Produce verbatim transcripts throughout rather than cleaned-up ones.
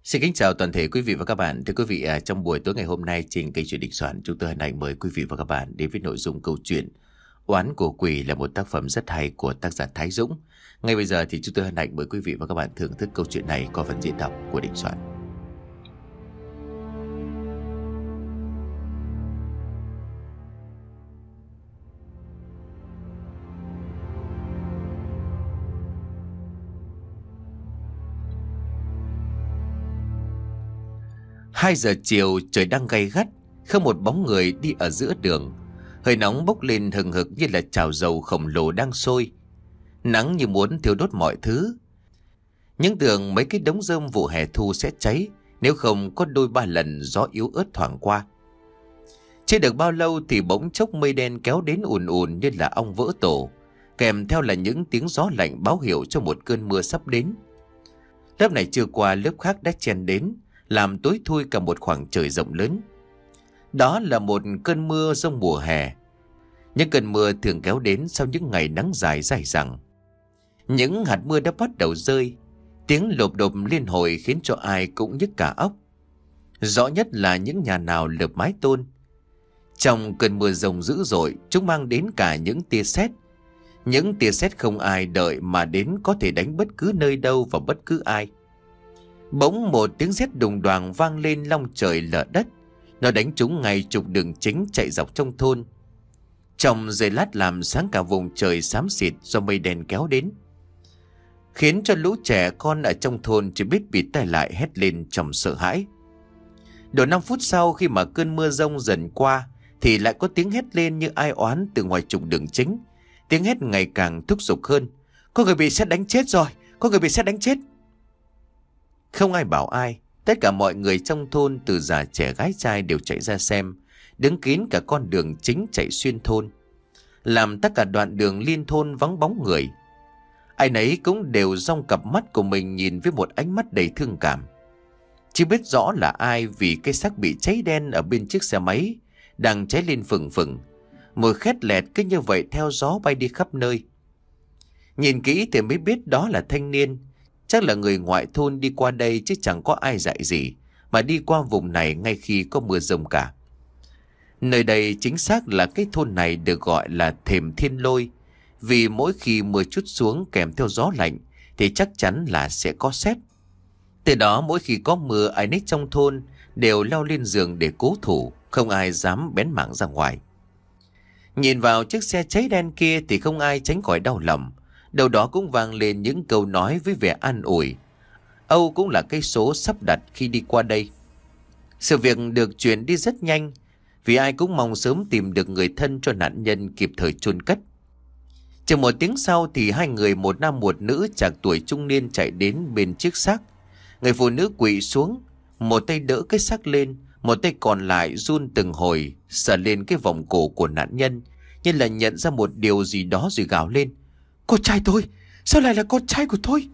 Xin kính chào toàn thể quý vị và các bạn. Thưa quý vị, à, trong buổi tối ngày hôm nay trên kênh Chuyện Định Soạn, chúng tôi hân hạnh mời quý vị và các bạn đến với nội dung câu chuyện Oán của Quỷ là một tác phẩm rất hay của tác giả Thái Dũng. Ngay bây giờ thì chúng tôi hân hạnh mời quý vị và các bạn thưởng thức câu chuyện này qua phần diễn đọc của Định Soạn. Hai giờ chiều, trời đang gay gắt, không một bóng người đi ở giữa đường. Hơi nóng bốc lên hừng hực như là chảo dầu khổng lồ đang sôi. Nắng như muốn thiêu đốt mọi thứ. Những tưởng mấy cái đống rơm vụ hè thu sẽ cháy, nếu không có đôi ba lần gió yếu ớt thoảng qua. Chưa được bao lâu thì bỗng chốc mây đen kéo đến ùn ùn như là ong vỡ tổ, kèm theo là những tiếng gió lạnh báo hiệu cho một cơn mưa sắp đến. Lớp này chưa qua lớp khác đã chen đến, làm tối thui cả một khoảng trời rộng lớn. Đó là một cơn mưa giông mùa hè. Những cơn mưa thường kéo đến sau những ngày nắng dài dày dẳng. Những hạt mưa đã bắt đầu rơi, tiếng lộp độp liên hồi khiến cho ai cũng nhức cả óc. Rõ nhất là những nhà nào lợp mái tôn. Trong cơn mưa giông dữ dội, chúng mang đến cả những tia sét. Những tia sét không ai đợi mà đến, có thể đánh bất cứ nơi đâu và bất cứ ai. Bỗng một tiếng sét đùng đoàng vang lên long trời lở đất. Nó đánh trúng ngay trục đường chính chạy dọc trong thôn. Trong giây lát làm sáng cả vùng trời xám xịt do mây đen kéo đến, khiến cho lũ trẻ con ở trong thôn chỉ biết bịt tai lại hét lên trong sợ hãi. Độ năm phút sau, khi mà cơn mưa giông dần qua, thì lại có tiếng hét lên như ai oán từ ngoài trục đường chính. Tiếng hét ngày càng thúc giục hơn. Có người bị sét đánh chết rồi, có người bị sét đánh chết. Không ai bảo ai, tất cả mọi người trong thôn từ già trẻ gái trai đều chạy ra xem, đứng kín cả con đường chính chạy xuyên thôn, làm tất cả đoạn đường liên thôn vắng bóng người. Ai nấy cũng đều dong cặp mắt của mình nhìn với một ánh mắt đầy thương cảm. Chưa biết rõ là ai, vì cái xác bị cháy đen ở bên chiếc xe máy đang cháy lên phừng phừng, mùi khét lẹt cứ như vậy theo gió bay đi khắp nơi. Nhìn kỹ thì mới biết đó là thanh niên, chắc là người ngoại thôn đi qua đây chứ chẳng có ai dạy gì mà đi qua vùng này ngay khi có mưa giông cả. Nơi đây chính xác là cái thôn này được gọi là Thềm Thiên Lôi, vì mỗi khi mưa trút xuống kèm theo gió lạnh thì chắc chắn là sẽ có sét. Từ đó mỗi khi có mưa, ai nấy trong thôn đều leo lên giường để cố thủ, không ai dám bén mảng ra ngoài. Nhìn vào chiếc xe cháy đen kia thì không ai tránh khỏi đau lòng. Đâu đó cũng vang lên những câu nói với vẻ an ủi. Âu cũng là cái số sắp đặt khi đi qua đây. Sự việc được chuyển đi rất nhanh, vì ai cũng mong sớm tìm được người thân cho nạn nhân kịp thời chôn cất. Chừng một tiếng sau thì hai người, một nam một nữ trạc tuổi trung niên, chạy đến bên chiếc xác. Người phụ nữ quỵ xuống, một tay đỡ cái xác lên, một tay còn lại run từng hồi sờ lên cái vòng cổ của nạn nhân, như là nhận ra một điều gì đó rồi gào lên. Con trai tôi, sao lại là con trai của tôi?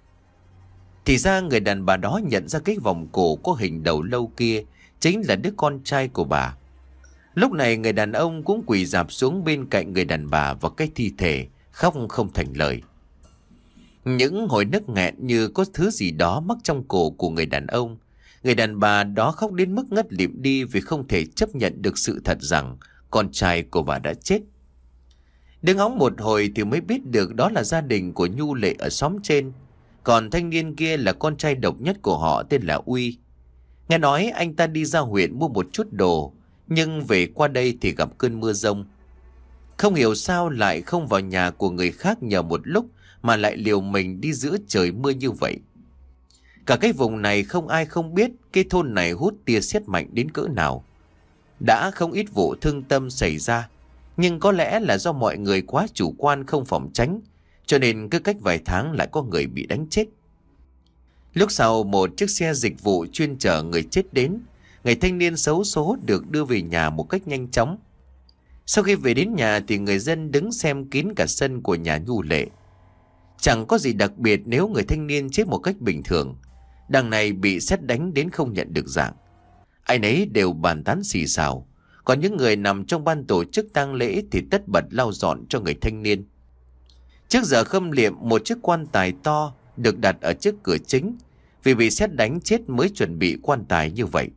Thì ra người đàn bà đó nhận ra cái vòng cổ có hình đầu lâu kia chính là đứa con trai của bà. Lúc này người đàn ông cũng quỳ rạp xuống bên cạnh người đàn bà và cái thi thể, khóc không thành lời. Những hồi nức nghẹn như có thứ gì đó mắc trong cổ của người đàn ông. Người đàn bà đó khóc đến mức ngất lịm đi vì không thể chấp nhận được sự thật rằng con trai của bà đã chết. Đứng ngóng một hồi thì mới biết được đó là gia đình của Nhu Lệ ở xóm trên. Còn thanh niên kia là con trai độc nhất của họ, tên là Uy. Nghe nói anh ta đi ra huyện mua một chút đồ, nhưng về qua đây thì gặp cơn mưa giông. Không hiểu sao lại không vào nhà của người khác nhờ một lúc, mà lại liều mình đi giữa trời mưa như vậy. Cả cái vùng này không ai không biết cái thôn này hút tia sét mạnh đến cỡ nào. Đã không ít vụ thương tâm xảy ra, nhưng có lẽ là do mọi người quá chủ quan không phòng tránh, cho nên cứ cách vài tháng lại có người bị đánh chết. Lúc sau một chiếc xe dịch vụ chuyên chở người chết đến. Người thanh niên xấu số được đưa về nhà một cách nhanh chóng. Sau khi về đến nhà thì người dân đứng xem kín cả sân của nhà Nhu Lệ. Chẳng có gì đặc biệt nếu người thanh niên chết một cách bình thường. Đằng này bị sét đánh đến không nhận được dạng. Ai nấy đều bàn tán xì xào. Còn những người nằm trong ban tổ chức tang lễ thì tất bật lau dọn cho người thanh niên. Trước giờ khâm liệm, một chiếc quan tài to được đặt ở trước cửa chính. vì bị sét đánh chết mới chuẩn bị quan tài như vậy.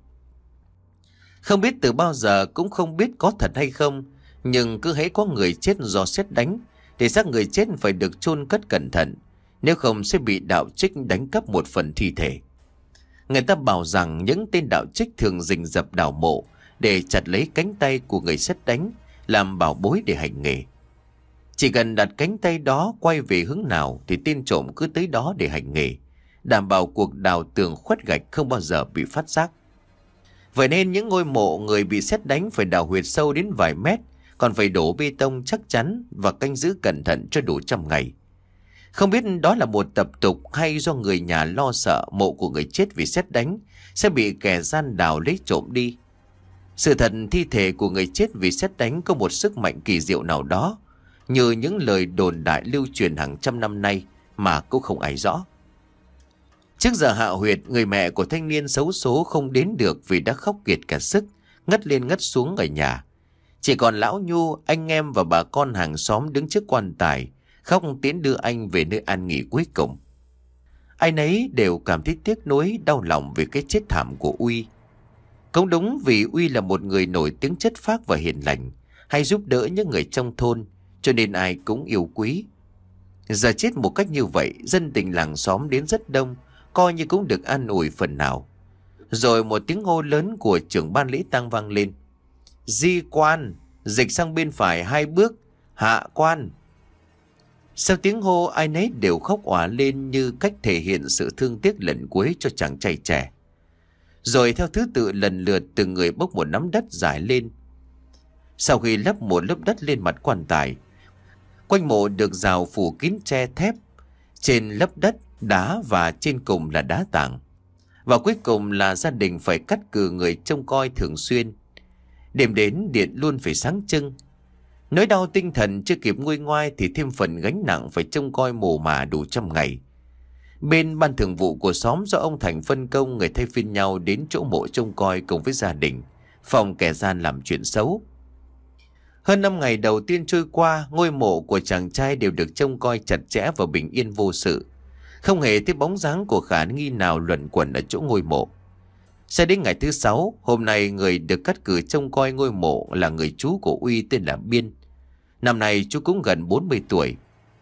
Không biết từ bao giờ, cũng không biết có thật hay không, nhưng cứ hễ có người chết do sét đánh thì xác người chết phải được chôn cất cẩn thận, nếu không sẽ bị đạo trích đánh cắp một phần thi thể. Người ta bảo rằng những tên đạo trích thường rình rập đào mộ để chặt lấy cánh tay của người sét đánh làm bảo bối để hành nghề. Chỉ cần đặt cánh tay đó quay về hướng nào thì tên trộm cứ tới đó để hành nghề, đảm bảo cuộc đào tường khuất gạch không bao giờ bị phát giác. Vậy nên những ngôi mộ người bị sét đánh phải đào huyệt sâu đến vài mét, còn phải đổ bê tông chắc chắn và canh giữ cẩn thận cho đủ trăm ngày. Không biết đó là một tập tục hay do người nhà lo sợ mộ của người chết vì sét đánh sẽ bị kẻ gian đào lấy trộm đi. Sự thật, thi thể của người chết vì sét đánh có một sức mạnh kỳ diệu nào đó, như những lời đồn đại lưu truyền hàng trăm năm nay mà cũng không ai rõ. Trước giờ hạ huyệt, người mẹ của thanh niên xấu số không đến được vì đã khóc kiệt cả sức, ngất lên ngất xuống ở nhà. Chỉ còn lão Nhu, anh em và bà con hàng xóm đứng trước quan tài, khóc tiễn đưa anh về nơi an nghỉ cuối cùng. Ai nấy đều cảm thấy tiếc nuối, đau lòng về cái chết thảm của Uy. Cũng đúng vì Uy là một người nổi tiếng chất phác và hiền lành, hay giúp đỡ những người trong thôn, cho nên ai cũng yêu quý. Giờ chết một cách như vậy, dân tình làng xóm đến rất đông, coi như cũng được an ủi phần nào. Rồi một tiếng hô lớn của trưởng ban lễ tang vang lên: Di quan, dịch sang bên phải hai bước, hạ quan. Sau tiếng hô, ai nấy đều khóc òa lên như cách thể hiện sự thương tiếc lần cuối cho chàng trai trẻ. Rồi theo thứ tự lần lượt từng người bốc một nắm đất rải lên. Sau khi lấp một lớp đất lên mặt quan tài, quanh mộ được rào phủ kín tre thép, trên lớp đất đá và trên cùng là đá tảng. Và cuối cùng là gia đình phải cắt cử người trông coi thường xuyên. Đêm đến điện luôn phải sáng trưng. Nỗi đau tinh thần chưa kịp nguôi ngoai thì thêm phần gánh nặng phải trông coi mồ mả đủ trăm ngày. Bên ban thường vụ của xóm do ông Thành phân công người thay phiên nhau đến chỗ mộ trông coi cùng với gia đình, phòng kẻ gian làm chuyện xấu. Hơn năm ngày đầu tiên trôi qua, ngôi mộ của chàng trai đều được trông coi chặt chẽ và bình yên vô sự. Không hề thấy bóng dáng của khả nghi nào luẩn quẩn ở chỗ ngôi mộ. Sẽ đến ngày thứ sáu, hôm nay người được cắt cử trông coi ngôi mộ là người chú của Uy tên là Biên. Năm nay chú cũng gần bốn mươi tuổi.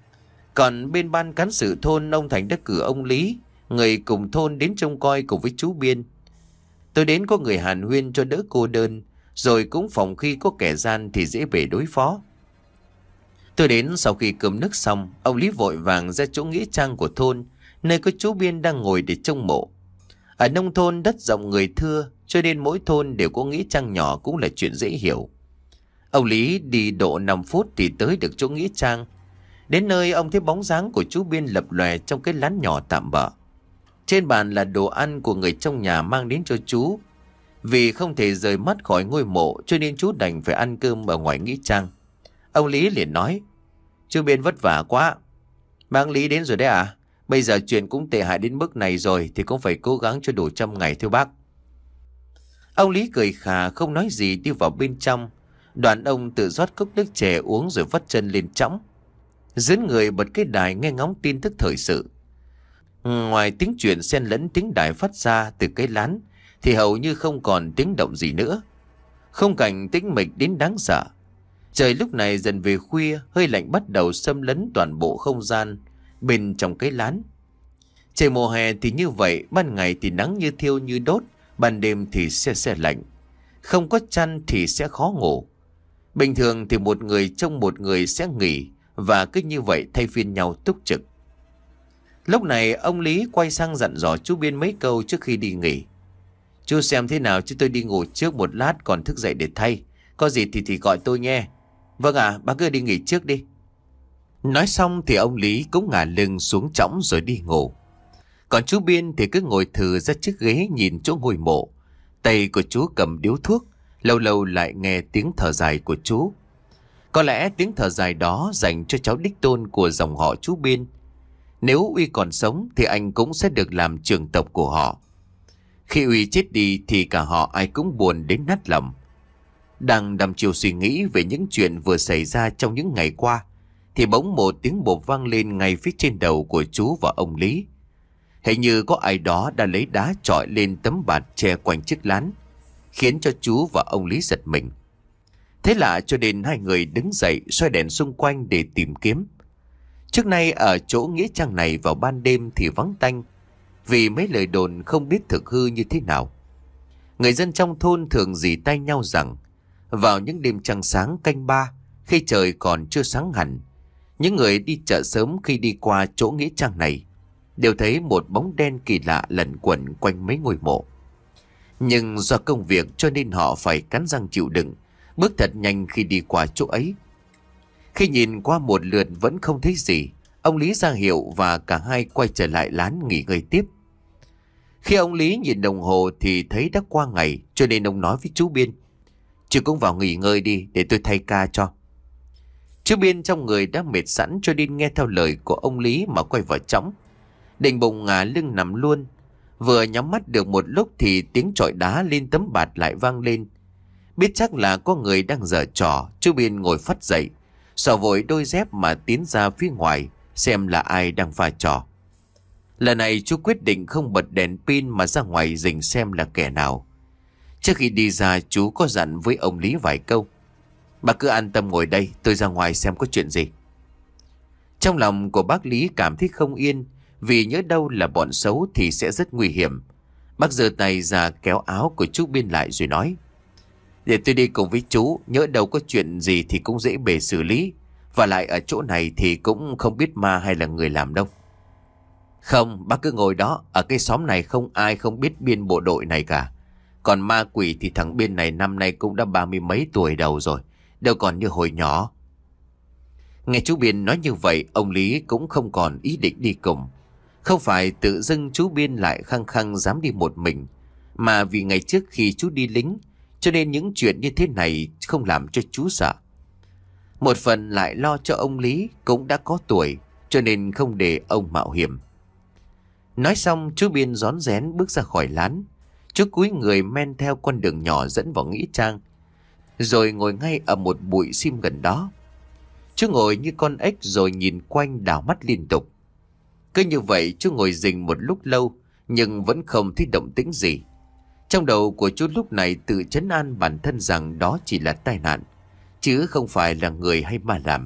Còn bên ban cán sự thôn, ông Thành đã cử ông Lý, người cùng thôn đến trông coi cùng với chú Biên. Tôi đến có người hàn huyên cho đỡ cô đơn, rồi cũng phòng khi có kẻ gian thì dễ bề đối phó. Tôi đến sau khi cơm nước xong, ông Lý vội vàng ra chỗ nghĩa trang của thôn, nơi có chú Biên đang ngồi để trông mộ. Ở nông thôn đất rộng người thưa, cho nên mỗi thôn đều có nghĩa trang nhỏ cũng là chuyện dễ hiểu. Ông Lý đi độ năm phút thì tới được chỗ nghĩa trang. Đến nơi ông thấy bóng dáng của chú Biên lập lòe trong cái lán nhỏ tạm bợ. Trên bàn là đồ ăn của người trong nhà mang đến cho chú. Vì không thể rời mắt khỏi ngôi mộ cho nên chú đành phải ăn cơm ở ngoài nghĩa trang. Ông Lý liền nói: Chú Biên vất vả quá. Bác Lý đến rồi đấy à? Bây giờ chuyện cũng tệ hại đến mức này rồi thì cũng phải cố gắng cho đủ trăm ngày thưa bác. Ông Lý cười khà không nói gì đi vào bên trong. Đoạn ông tự rót cốc nước chè uống rồi vắt chân lên trõng. Dưới người bật cái đài nghe ngóng tin tức thời sự. Ngoài tiếng chuyện xen lẫn tiếng đài phát ra từ cái lán thì hầu như không còn tiếng động gì nữa. Khung cảnh tĩnh mịch đến đáng sợ. Trời lúc này dần về khuya, hơi lạnh bắt đầu xâm lấn toàn bộ không gian bên trong cái lán. Trời mùa hè thì như vậy, ban ngày thì nắng như thiêu như đốt, ban đêm thì se se lạnh. Không có chăn thì sẽ khó ngủ. Bình thường thì một người trông một người sẽ nghỉ, và cứ như vậy thay phiên nhau túc trực. Lúc này ông Lý quay sang dặn dò chú Biên mấy câu trước khi đi nghỉ. Chú xem thế nào chứ tôi đi ngủ trước một lát còn thức dậy để thay. Có gì thì thì gọi tôi nghe. Vâng ạ, à, bác cứ đi nghỉ trước đi. Nói xong thì ông Lý cũng ngả lưng xuống trõng rồi đi ngủ. Còn chú Biên thì cứ ngồi thừ ra chiếc ghế nhìn chỗ ngôi mộ. Tay của chú cầm điếu thuốc, lâu lâu lại nghe tiếng thở dài của chú. Có lẽ tiếng thở dài đó dành cho cháu đích tôn của dòng họ chú Biên. Nếu Uy còn sống thì anh cũng sẽ được làm trưởng tộc của họ. Khi Uy chết đi thì cả họ ai cũng buồn đến nát lòng. Đang đăm chiều suy nghĩ về những chuyện vừa xảy ra trong những ngày qua thì bỗng một tiếng bộp vang lên ngay phía trên đầu của chú và ông Lý. Hình như có ai đó đã lấy đá chọi lên tấm bạt che quanh chiếc lán, khiến cho chú và ông Lý giật mình. Thế lạ cho nên hai người đứng dậy soi đèn xung quanh để tìm kiếm. Trước nay ở chỗ nghĩa trang này vào ban đêm thì vắng tanh, vì mấy lời đồn không biết thực hư như thế nào. Người dân trong thôn thường rỉ tai nhau rằng vào những đêm trăng sáng canh ba, khi trời còn chưa sáng hẳn, những người đi chợ sớm khi đi qua chỗ nghĩa trang này đều thấy một bóng đen kỳ lạ lẩn quẩn quanh mấy ngôi mộ. Nhưng do công việc cho nên họ phải cắn răng chịu đựng, bước thật nhanh khi đi qua chỗ ấy. Khi nhìn qua một lượt vẫn không thấy gì, ông Lý ra hiệu và cả hai quay trở lại lán nghỉ ngơi tiếp. Khi ông Lý nhìn đồng hồ thì thấy đã qua ngày, cho nên ông nói với chú Biên: "Chú cũng vào nghỉ ngơi đi, để tôi thay ca cho." Chú Biên trong người đã mệt sẵn cho nên nghe theo lời của ông Lý mà quay vào trõng, định bụng ngả lưng nằm luôn. Vừa nhắm mắt được một lúc thì tiếng chọi đá lên tấm bạt lại vang lên. Biết chắc là có người đang giở trò, chú Biên ngồi phắt dậy, xỏ vội đôi dép mà tiến ra phía ngoài xem là ai đang pha trò. Lần này chú quyết định không bật đèn pin mà ra ngoài rình xem là kẻ nào. Trước khi đi ra, chú có dặn với ông Lý vài câu: "Bà cứ an tâm ngồi đây, tôi ra ngoài xem có chuyện gì." Trong lòng của bác Lý cảm thấy không yên, vì nhớ đâu là bọn xấu thì sẽ rất nguy hiểm. Bác giơ tay ra kéo áo của chú Biên lại rồi nói: "Để tôi đi cùng với chú, nhớ đâu có chuyện gì thì cũng dễ bề xử lý. Và lại ở chỗ này thì cũng không biết ma hay là người làm đâu." "Không, bác cứ ngồi đó, ở cái xóm này không ai không biết Biên bộ đội này cả. Còn ma quỷ thì thằng Biên này năm nay cũng đã ba mươi mấy tuổi đầu rồi, đâu còn như hồi nhỏ." Nghe chú Biên nói như vậy, ông Lý cũng không còn ý định đi cùng. Không phải tự dưng chú Biên lại khăng khăng dám đi một mình, mà vì ngày trước khi chú đi lính, cho nên những chuyện như thế này không làm cho chú sợ. Một phần lại lo cho ông Lý cũng đã có tuổi, cho nên không để ông mạo hiểm. Nói xong, chú Biên rón rén bước ra khỏi lán. Chú cúi người men theo con đường nhỏ dẫn vào nghĩa trang, rồi ngồi ngay ở một bụi sim gần đó. Chú ngồi như con ếch rồi nhìn quanh đảo mắt liên tục. Cứ như vậy chú ngồi rình một lúc lâu, nhưng vẫn không thấy động tĩnh gì. Trong đầu của chú lúc này tự trấn an bản thân rằng đó chỉ là tai nạn, chứ không phải là người hay ma làm.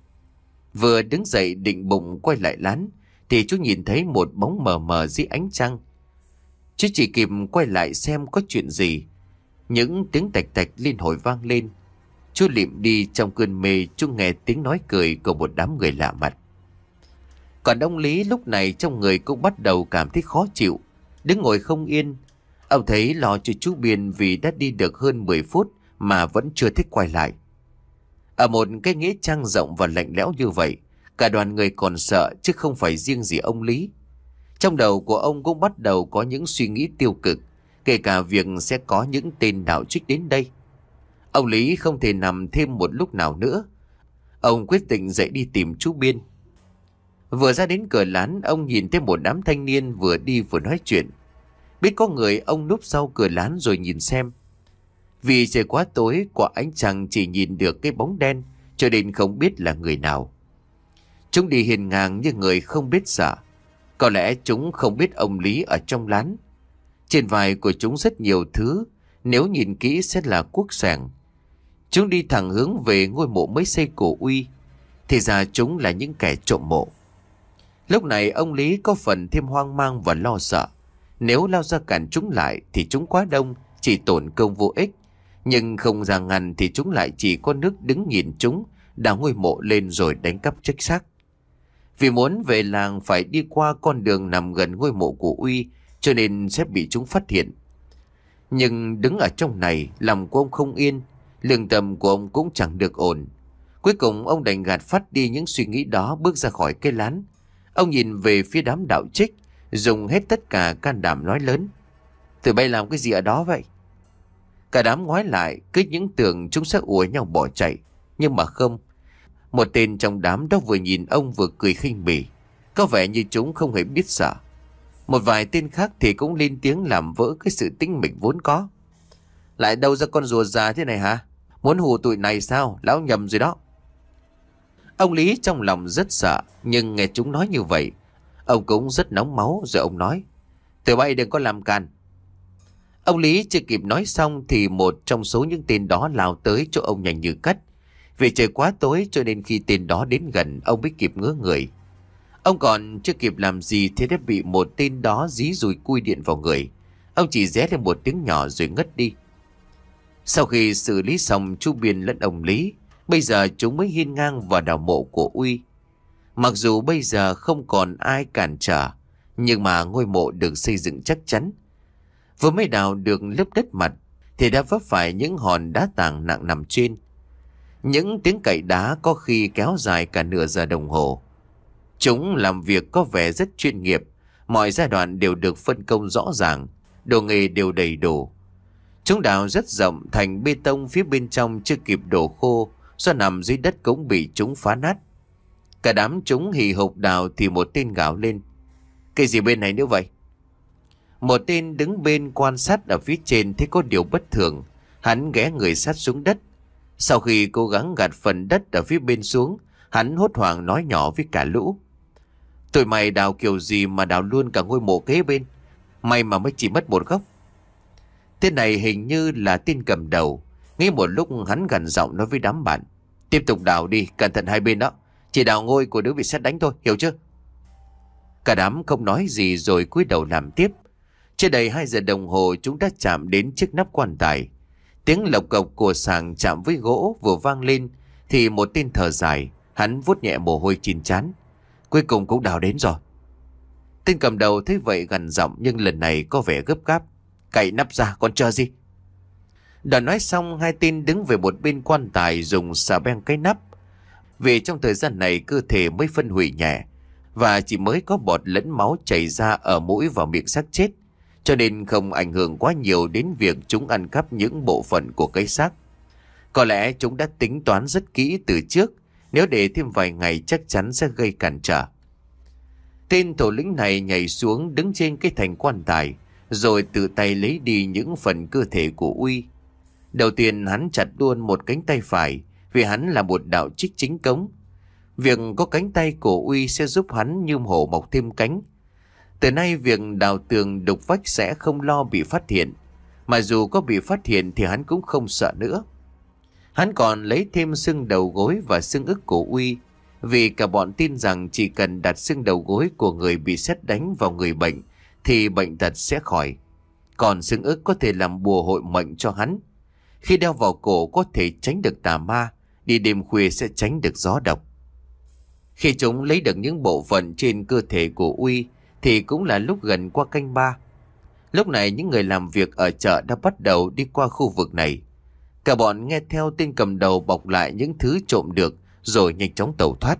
Vừa đứng dậy định bụng quay lại lán thì chú nhìn thấy một bóng mờ mờ dưới ánh trăng. Chú chỉ kịp quay lại xem có chuyện gì. Những tiếng tạch tạch liên hồi vang lên. Chú lịm đi trong cơn mê, chú nghe tiếng nói cười của một đám người lạ mặt. Còn ông Lý lúc này trong người cũng bắt đầu cảm thấy khó chịu, đứng ngồi không yên. Ông thấy lo cho chú Biên vì đã đi được hơn mười phút mà vẫn chưa thích quay lại. Ở một cái nghĩa trang rộng và lạnh lẽo như vậy, cả đoàn người còn sợ chứ không phải riêng gì ông Lý. Trong đầu của ông cũng bắt đầu có những suy nghĩ tiêu cực, kể cả việc sẽ có những tên đạo trích đến đây. Ông Lý không thể nằm thêm một lúc nào nữa. Ông quyết định dậy đi tìm chú Biên. Vừa ra đến cửa lán, ông nhìn thấy một đám thanh niên vừa đi vừa nói chuyện. Biết có người, ông núp sau cửa lán rồi nhìn xem. Vì trời quá tối, quả ánh trăng chỉ nhìn được cái bóng đen, cho nên không biết là người nào. Chúng đi hiền ngang như người không biết sợ. Có lẽ chúng không biết ông Lý ở trong lán. Trên vai của chúng rất nhiều thứ, nếu nhìn kỹ sẽ là cuốc sẻng. Chúng đi thẳng hướng về ngôi mộ mới xây của Uy. Thì ra chúng là những kẻ trộm mộ. Lúc này ông Lý có phần thêm hoang mang và lo sợ. Nếu lao ra cản chúng lại thì chúng quá đông, chỉ tổn công vô ích. Nhưng không ra ngăn thì chúng lại chỉ có nước đứng nhìn chúng đào ngôi mộ lên rồi đánh cắp chết xác. Vì muốn về làng phải đi qua con đường nằm gần ngôi mộ của Uy, cho nên sẽ bị chúng phát hiện. Nhưng đứng ở trong này, lòng của ông không yên, lương tâm của ông cũng chẳng được ổn. Cuối cùng ông đành gạt phát đi những suy nghĩ đó, bước ra khỏi cây lán. Ông nhìn về phía đám đạo trích, dùng hết tất cả can đảm nói lớn: "Tụi bay làm cái gì ở đó vậy?" Cả đám ngoái lại, cứ những tưởng chúng sẽ ùa nhau bỏ chạy. Nhưng mà không. Một tên trong đám đó vừa nhìn ông vừa cười khinh bỉ, có vẻ như chúng không hề biết sợ. Một vài tên khác thì cũng lên tiếng làm vỡ cái sự tĩnh mịch vốn có: "Lại đâu ra con rùa già thế này hả? Muốn hù tụi này sao? Lão nhầm rồi đó." Ông Lý trong lòng rất sợ, nhưng nghe chúng nói như vậy, Ông cũng rất nóng máu rồi ông nói: "Tụi bay đừng có làm càn." Ông Lý chưa kịp nói xong thì một trong số những tên đó lao tới chỗ ông nhanh như cắt. Vì trời quá tối cho nên khi tên đó đến gần, ông mới kịp ngớ người. Ông còn chưa kịp làm gì thì đã bị một tên đó dí dùi cui điện vào người. Ông chỉ ré lên một tiếng nhỏ rồi ngất đi. Sau khi xử lý xong chú Biên lẫn ông Lý, bây giờ chúng mới hiên ngang vào đào mộ của Uy. Mặc dù bây giờ không còn ai cản trở, nhưng mà ngôi mộ được xây dựng chắc chắn. Vừa mới đào được lớp đất mặt thì đã vấp phải những hòn đá tảng nặng nằm trên. Những tiếng cày đá có khi kéo dài cả nửa giờ đồng hồ. Chúng làm việc có vẻ rất chuyên nghiệp, mọi giai đoạn đều được phân công rõ ràng, đồ nghề đều đầy đủ. Chúng đào rất rộng, thành bê tông phía bên trong chưa kịp đổ khô, do nằm dưới đất cũng bị chúng phá nát. Cả đám chúng hì hục đào thì một tên gào lên: "Cái gì bên này nữa vậy?" Một tên đứng bên quan sát ở phía trên thấy có điều bất thường, hắn ghé người sát xuống đất. Sau khi cố gắng gạt phần đất ở phía bên xuống, hắn hốt hoảng nói nhỏ với cả lũ: "Tụi mày đào kiểu gì mà đào luôn cả ngôi mộ kế bên? May mà mới chỉ mất một góc." Tên này hình như là tên cầm đầu. Nghĩ một lúc hắn gằn giọng nói với đám bạn: "Tiếp tục đào đi, cẩn thận hai bên đó. Chỉ đào ngôi của đứa bị sét đánh thôi, hiểu chưa?" Cả đám không nói gì rồi cúi đầu làm tiếp. Chưa đầy hai giờ đồng hồ chúng đã chạm đến chiếc nắp quan tài. Tiếng lộc cộc của sàng chạm với gỗ vừa vang lên thì một tên thở dài, hắn vuốt nhẹ mồ hôi trên trán: "Cuối cùng cũng đào đến rồi." Tên cầm đầu thấy vậy gằn giọng nhưng lần này có vẻ gấp gáp: "Cậy nắp ra, còn chờ gì?" Đoạn nói xong, hai tên đứng về một bên quan tài dùng xà beng cái nắp. Vì trong thời gian này cơ thể mới phân hủy nhẹ và chỉ mới có bọt lẫn máu chảy ra ở mũi và miệng xác chết, cho nên không ảnh hưởng quá nhiều đến việc chúng ăn cắp những bộ phận của cái xác. Có lẽ chúng đã tính toán rất kỹ từ trước, nếu để thêm vài ngày chắc chắn sẽ gây cản trở. Tên thủ lĩnh này nhảy xuống đứng trên cái thành quan tài, rồi tự tay lấy đi những phần cơ thể của Uy. Đầu tiên hắn chặt luôn một cánh tay phải, vì hắn là một đạo trích chính cống. Việc có cánh tay của Uy sẽ giúp hắn như hổ mọc thêm cánh. Từ nay việc đào tường đục vách sẽ không lo bị phát hiện, mà dù có bị phát hiện thì hắn cũng không sợ nữa. Hắn còn lấy thêm xương đầu gối và xương ức của Uy, vì cả bọn tin rằng chỉ cần đặt xương đầu gối của người bị sét đánh vào người bệnh thì bệnh tật sẽ khỏi. Còn xương ức có thể làm bùa hộ mệnh cho hắn. Khi đeo vào cổ có thể tránh được tà ma, đi đêm khuya sẽ tránh được gió độc. Khi chúng lấy được những bộ phận trên cơ thể của Uy thì cũng là lúc gần qua canh ba. Lúc này những người làm việc ở chợ đã bắt đầu đi qua khu vực này. Cả bọn nghe theo tên cầm đầu bọc lại những thứ trộm được rồi nhanh chóng tẩu thoát.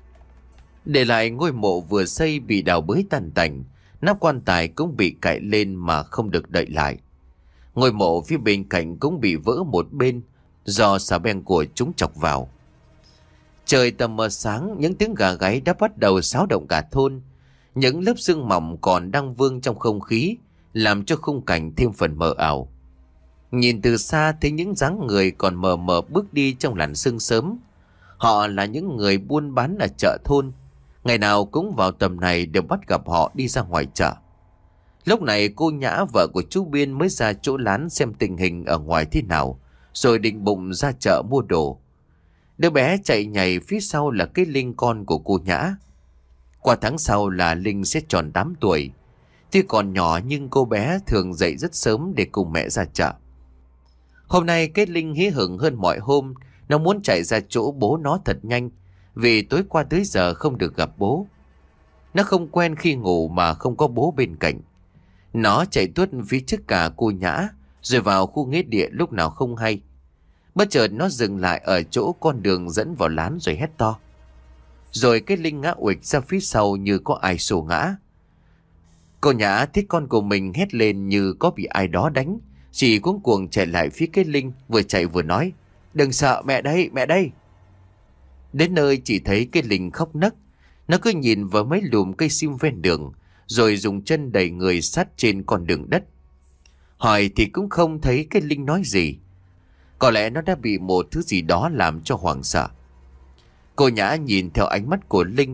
Để lại ngôi mộ vừa xây bị đào bới tàn tành, nắp quan tài cũng bị cạy lên mà không được đậy lại. Ngôi mộ phía bên cạnh cũng bị vỡ một bên do xà beng của chúng chọc vào. Trời tầm mờ sáng, những tiếng gà gáy đã bắt đầu xáo động cả thôn. Những lớp sương mỏng còn đang vương trong không khí, làm cho khung cảnh thêm phần mờ ảo. Nhìn từ xa thấy những dáng người còn mờ mờ bước đi trong làn sương sớm. Họ là những người buôn bán ở chợ thôn. Ngày nào cũng vào tầm này đều bắt gặp họ đi ra ngoài chợ. Lúc này cô Nhã, vợ của chú Biên, mới ra chỗ lán xem tình hình ở ngoài thế nào, rồi định bụng ra chợ mua đồ. Đứa bé chạy nhảy phía sau là cái Linh, con của cô Nhã. Qua tháng sau là Linh sẽ tròn tám tuổi. Tuy còn nhỏ nhưng cô bé thường dậy rất sớm để cùng mẹ ra chợ. Hôm nay cái Linh hí hửng hơn mọi hôm. Nó muốn chạy ra chỗ bố nó thật nhanh, vì tối qua tới giờ không được gặp bố. Nó không quen khi ngủ mà không có bố bên cạnh. Nó chạy tuốt phía trước cả cô Nhã, rồi vào khu nghĩa địa lúc nào không hay. Bất chợt nó dừng lại ở chỗ con đường dẫn vào lán rồi hét to. Rồi cái Linh ngã uịch ra phía sau như có ai xô ngã. Cô Nhã thấy con của mình hét lên như có bị ai đó đánh, chỉ cuống cuồng chạy lại phía cái Linh, vừa chạy vừa nói: "Đừng sợ, mẹ đây, mẹ đây." Đến nơi chỉ thấy cái Linh khóc nấc. Nó cứ nhìn vào mấy lùm cây sim ven đường, rồi dùng chân đẩy người sát trên con đường đất. Hỏi thì cũng không thấy cái Linh nói gì. Có lẽ nó đã bị một thứ gì đó làm cho hoảng sợ. Cô Nhã nhìn theo ánh mắt của Linh,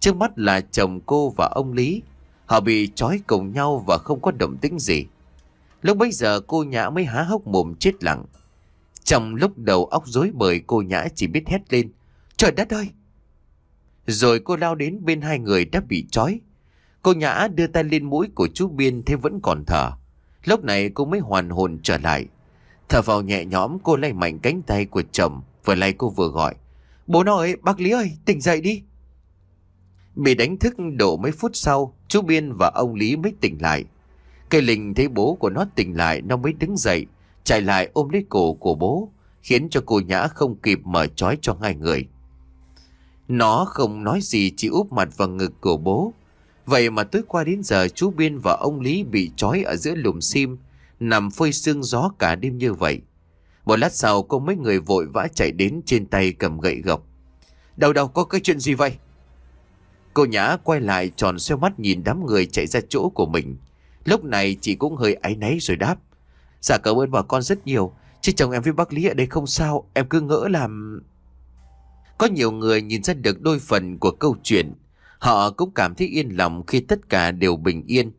Trước mắt là chồng cô và ông Lý. Họ bị trói cùng nhau và không có động tĩnh gì. Lúc bấy giờ cô Nhã mới há hốc mồm chết lặng. Trong lúc đầu óc rối bời, cô Nhã chỉ biết hét lên: "Trời đất ơi!" Rồi cô lao đến bên hai người đã bị trói. Cô Nhã đưa tay lên mũi của chú Biên thấy vẫn còn thở. Lúc này cô mới hoàn hồn trở lại. Thở vào nhẹ nhõm, cô lay mạnh cánh tay của chồng, vừa lay cô vừa gọi: "Bố nó ơi, bác Lý ơi, tỉnh dậy đi." Bị đánh thức độ mấy phút sau, chú Biên và ông Lý mới tỉnh lại. Cây Linh thấy bố của nó tỉnh lại, nó mới đứng dậy, chạy lại ôm lấy cổ của bố, khiến cho cô Nhã không kịp mở trói cho hai người. Nó không nói gì, chỉ úp mặt vào ngực của bố. Vậy mà tối qua đến giờ chú Biên và ông Lý bị trói ở giữa lùm sim, nằm phơi sương gió cả đêm như vậy. Một lát sau có mấy người vội vã chạy đến, trên tay cầm gậy gộc. "Đâu đâu, có cái chuyện gì vậy?" Cô Nhã quay lại tròn xoe mắt nhìn đám người chạy ra chỗ của mình. Lúc này chị cũng hơi áy náy rồi đáp: "Dạ cảm ơn bà con rất nhiều, chứ chồng em với bác Lý ở đây không sao, em cứ ngỡ làm..." Có nhiều người nhìn ra được đôi phần của câu chuyện. Họ cũng cảm thấy yên lòng khi tất cả đều bình yên.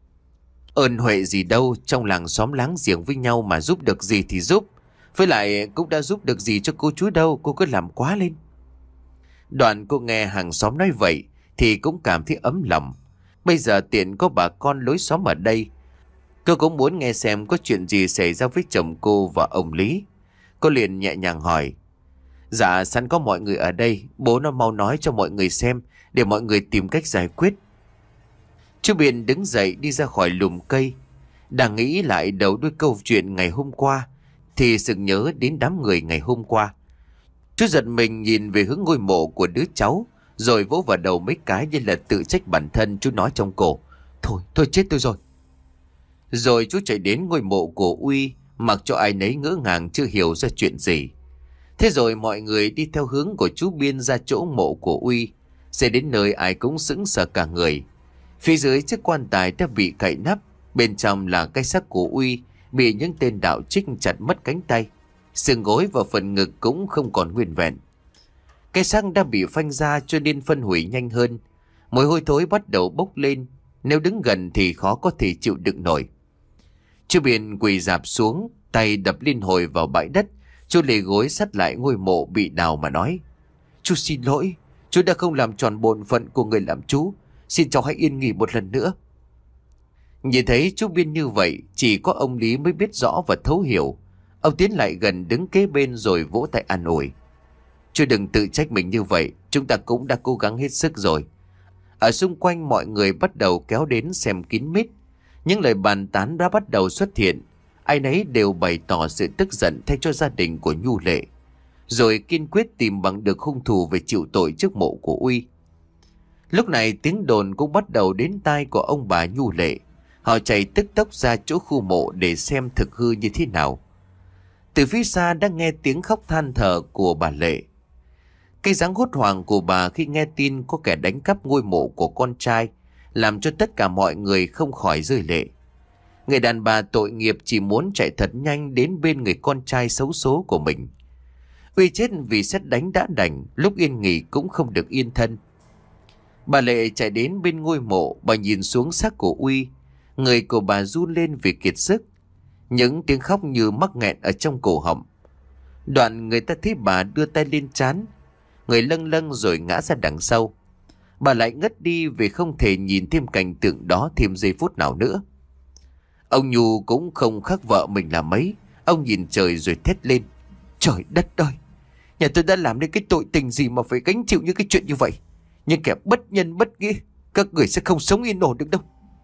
Ơn huệ gì đâu, trong làng xóm láng giềng với nhau mà giúp được gì thì giúp. Với lại cũng đã giúp được gì cho cô chú đâu, cô cứ làm quá lên. Đoạn cô nghe hàng xóm nói vậy thì cũng cảm thấy ấm lòng. Bây giờ tiện có bà con lối xóm ở đây, cô cũng muốn nghe xem có chuyện gì xảy ra với chồng cô và ông Lý. Cô liền nhẹ nhàng hỏi: "Dạ sẵn có mọi người ở đây, bố nó mau nói cho mọi người xem, để mọi người tìm cách giải quyết." Chú Biên đứng dậy đi ra khỏi lùm cây. Đang nghĩ lại đầu đuôi câu chuyện ngày hôm qua thì sực nhớ đến đám người ngày hôm qua. Chú giật mình nhìn về hướng ngôi mộ của đứa cháu, rồi vỗ vào đầu mấy cái như là tự trách bản thân. Chú nói trong cổ: "Thôi, thôi chết tôi rồi." Rồi chú chạy đến ngôi mộ của Uy, mặc cho ai nấy ngỡ ngàng chưa hiểu ra chuyện gì. Thế rồi mọi người đi theo hướng của chú Biên ra chỗ mộ của Uy. Sẽ đến nơi ai cũng sững sờ cả người. Phía dưới chiếc quan tài đã bị cậy nắp, bên trong là cái xác của Uy bị những tên đạo trích chặt mất cánh tay. Xương gối và phần ngực cũng không còn nguyên vẹn. Cái xác đã bị phanh ra cho nên phân hủy nhanh hơn. Mùi hôi thối bắt đầu bốc lên, nếu đứng gần thì khó có thể chịu đựng nổi. Chú Biên quỳ rạp xuống, tay đập liên hồi vào bãi đất. Chú lê gối sát lại ngôi mộ bị đào mà nói: "Chú xin lỗi, chú đã không làm tròn bổn phận của người làm chú. Xin cháu hãy yên nghỉ một lần nữa." Nhìn thấy chú Biên như vậy, chỉ có ông Lý mới biết rõ và thấu hiểu. Ông tiến lại gần đứng kế bên rồi vỗ tay an ủi: "Chú đừng tự trách mình như vậy, chúng ta cũng đã cố gắng hết sức rồi." Ở xung quanh mọi người bắt đầu kéo đến xem kín mít. Những lời bàn tán đã bắt đầu xuất hiện. Ai nấy đều bày tỏ sự tức giận thay cho gia đình của Nhu Lệ, rồi kiên quyết tìm bằng được hung thủ về chịu tội trước mộ của Uy. Lúc này tiếng đồn cũng bắt đầu đến tai của ông bà Nhu Lệ. Họ chạy tức tốc ra chỗ khu mộ để xem thực hư như thế nào. Từ phía xa đã nghe tiếng khóc than thở của bà Lệ. Cái dáng hốt hoảng của bà khi nghe tin có kẻ đánh cắp ngôi mộ của con trai làm cho tất cả mọi người không khỏi rơi lệ. Người đàn bà tội nghiệp chỉ muốn chạy thật nhanh đến bên người con trai xấu số của mình. Uy chết vì sét đánh đã đành, lúc yên nghỉ cũng không được yên thân. Bà Lệ chạy đến bên ngôi mộ, bà nhìn xuống xác của Uy. Người của bà run lên vì kiệt sức. Những tiếng khóc như mắc nghẹn ở trong cổ họng. Đoạn người ta thấy bà đưa tay lên trán, người lâng lâng rồi ngã ra đằng sau. Bà lại ngất đi vì không thể nhìn thêm cảnh tượng đó thêm giây phút nào nữa. Ông Nhu cũng không khác vợ mình là mấy. Ông nhìn trời rồi thét lên: "Trời đất ơi! Nhà tôi đã làm nên cái tội tình gì mà phải gánh chịu những cái chuyện như vậy? Nhưng kẻ bất nhân bất nghĩa, các người sẽ không sống yên ổn được đâu."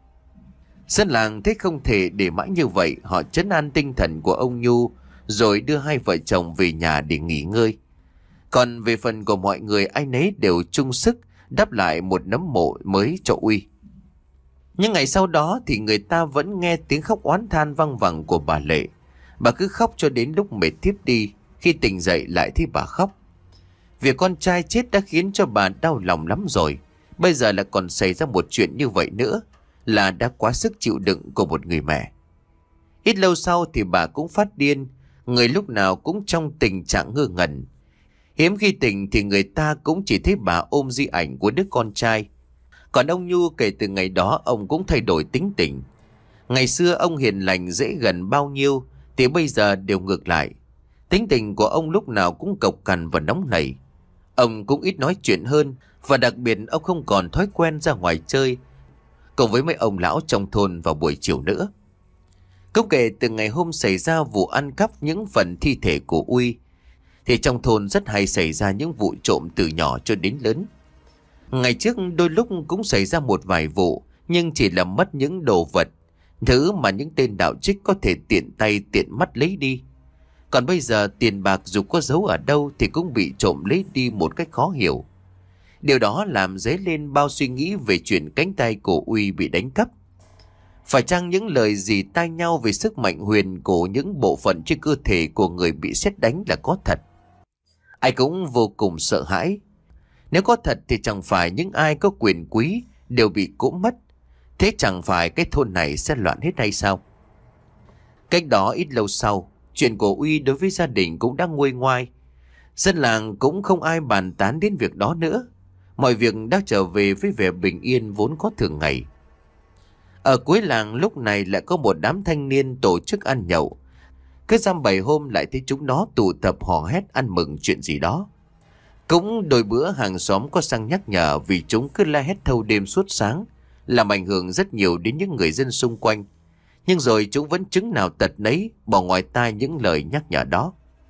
Dân làng thấy không thể để mãi như vậy, họ trấn an tinh thần của ông Nhu rồi đưa hai vợ chồng về nhà để nghỉ ngơi. Còn về phần của mọi người, ai nấy đều chung sức đắp lại một nấm mộ mới cho Uy. Nhưng ngày sau đó thì người ta vẫn nghe tiếng khóc oán than văng vẳng của bà Lệ. Bà cứ khóc cho đến lúc mệt thiếp đi. Khi tỉnh dậy lại thấy bà khóc. Việc con trai chết đã khiến cho bà đau lòng lắm rồi. Bây giờ lại còn xảy ra một chuyện như vậy nữa, là đã quá sức chịu đựng của một người mẹ. Ít lâu sau thì bà cũng phát điên. Người lúc nào cũng trong tình trạng ngơ ngẩn. Hiếm khi tỉnh thì người ta cũng chỉ thấy bà ôm di ảnh của đứa con trai. Còn ông Nhu kể từ ngày đó ông cũng thay đổi tính tình. Ngày xưa ông hiền lành dễ gần bao nhiêu thì bây giờ đều ngược lại. Tính tình của ông lúc nào cũng cộc cằn và nóng nảy. Ông cũng ít nói chuyện hơn, và đặc biệt ông không còn thói quen ra ngoài chơi cùng với mấy ông lão trong thôn vào buổi chiều nữa. Cũng kể từ ngày hôm xảy ra vụ ăn cắp những phần thi thể của Uy thì trong thôn rất hay xảy ra những vụ trộm từ nhỏ cho đến lớn. Ngày trước đôi lúc cũng xảy ra một vài vụ, nhưng chỉ là mất những đồ vật, thứ mà những tên đạo trích có thể tiện tay tiện mắt lấy đi. Còn bây giờ tiền bạc dù có giấu ở đâu thì cũng bị trộm lấy đi một cách khó hiểu. Điều đó làm dấy lên bao suy nghĩ về chuyện cánh tay của Uy bị đánh cắp. Phải chăng những lời dì tai nhau về sức mạnh huyền của những bộ phận trên cơ thể của người bị sét đánh là có thật? Ai cũng vô cùng sợ hãi. Nếu có thật thì chẳng phải những ai có quyền quý đều bị cỗm mất. Thế chẳng phải cái thôn này sẽ loạn hết hay sao? Cách đó ít lâu sau, chuyện của Uy đối với gia đình cũng đã nguôi ngoai. Dân làng cũng không ai bàn tán đến việc đó nữa. Mọi việc đã trở về với vẻ bình yên vốn có thường ngày. Ở cuối làng lúc này lại có một đám thanh niên tổ chức ăn nhậu. Cứ dăm bảy hôm lại thấy chúng nó tụ tập hò hét ăn mừng chuyện gì đó. Cũng đôi bữa hàng xóm có sang nhắc nhở vì chúng cứ la hét thâu đêm suốt sáng, làm ảnh hưởng rất nhiều đến những người dân xung quanh. Nhưng rồi chúng vẫn chứng nào tật nấy, bỏ ngoài tai những lời nhắc nhở đó.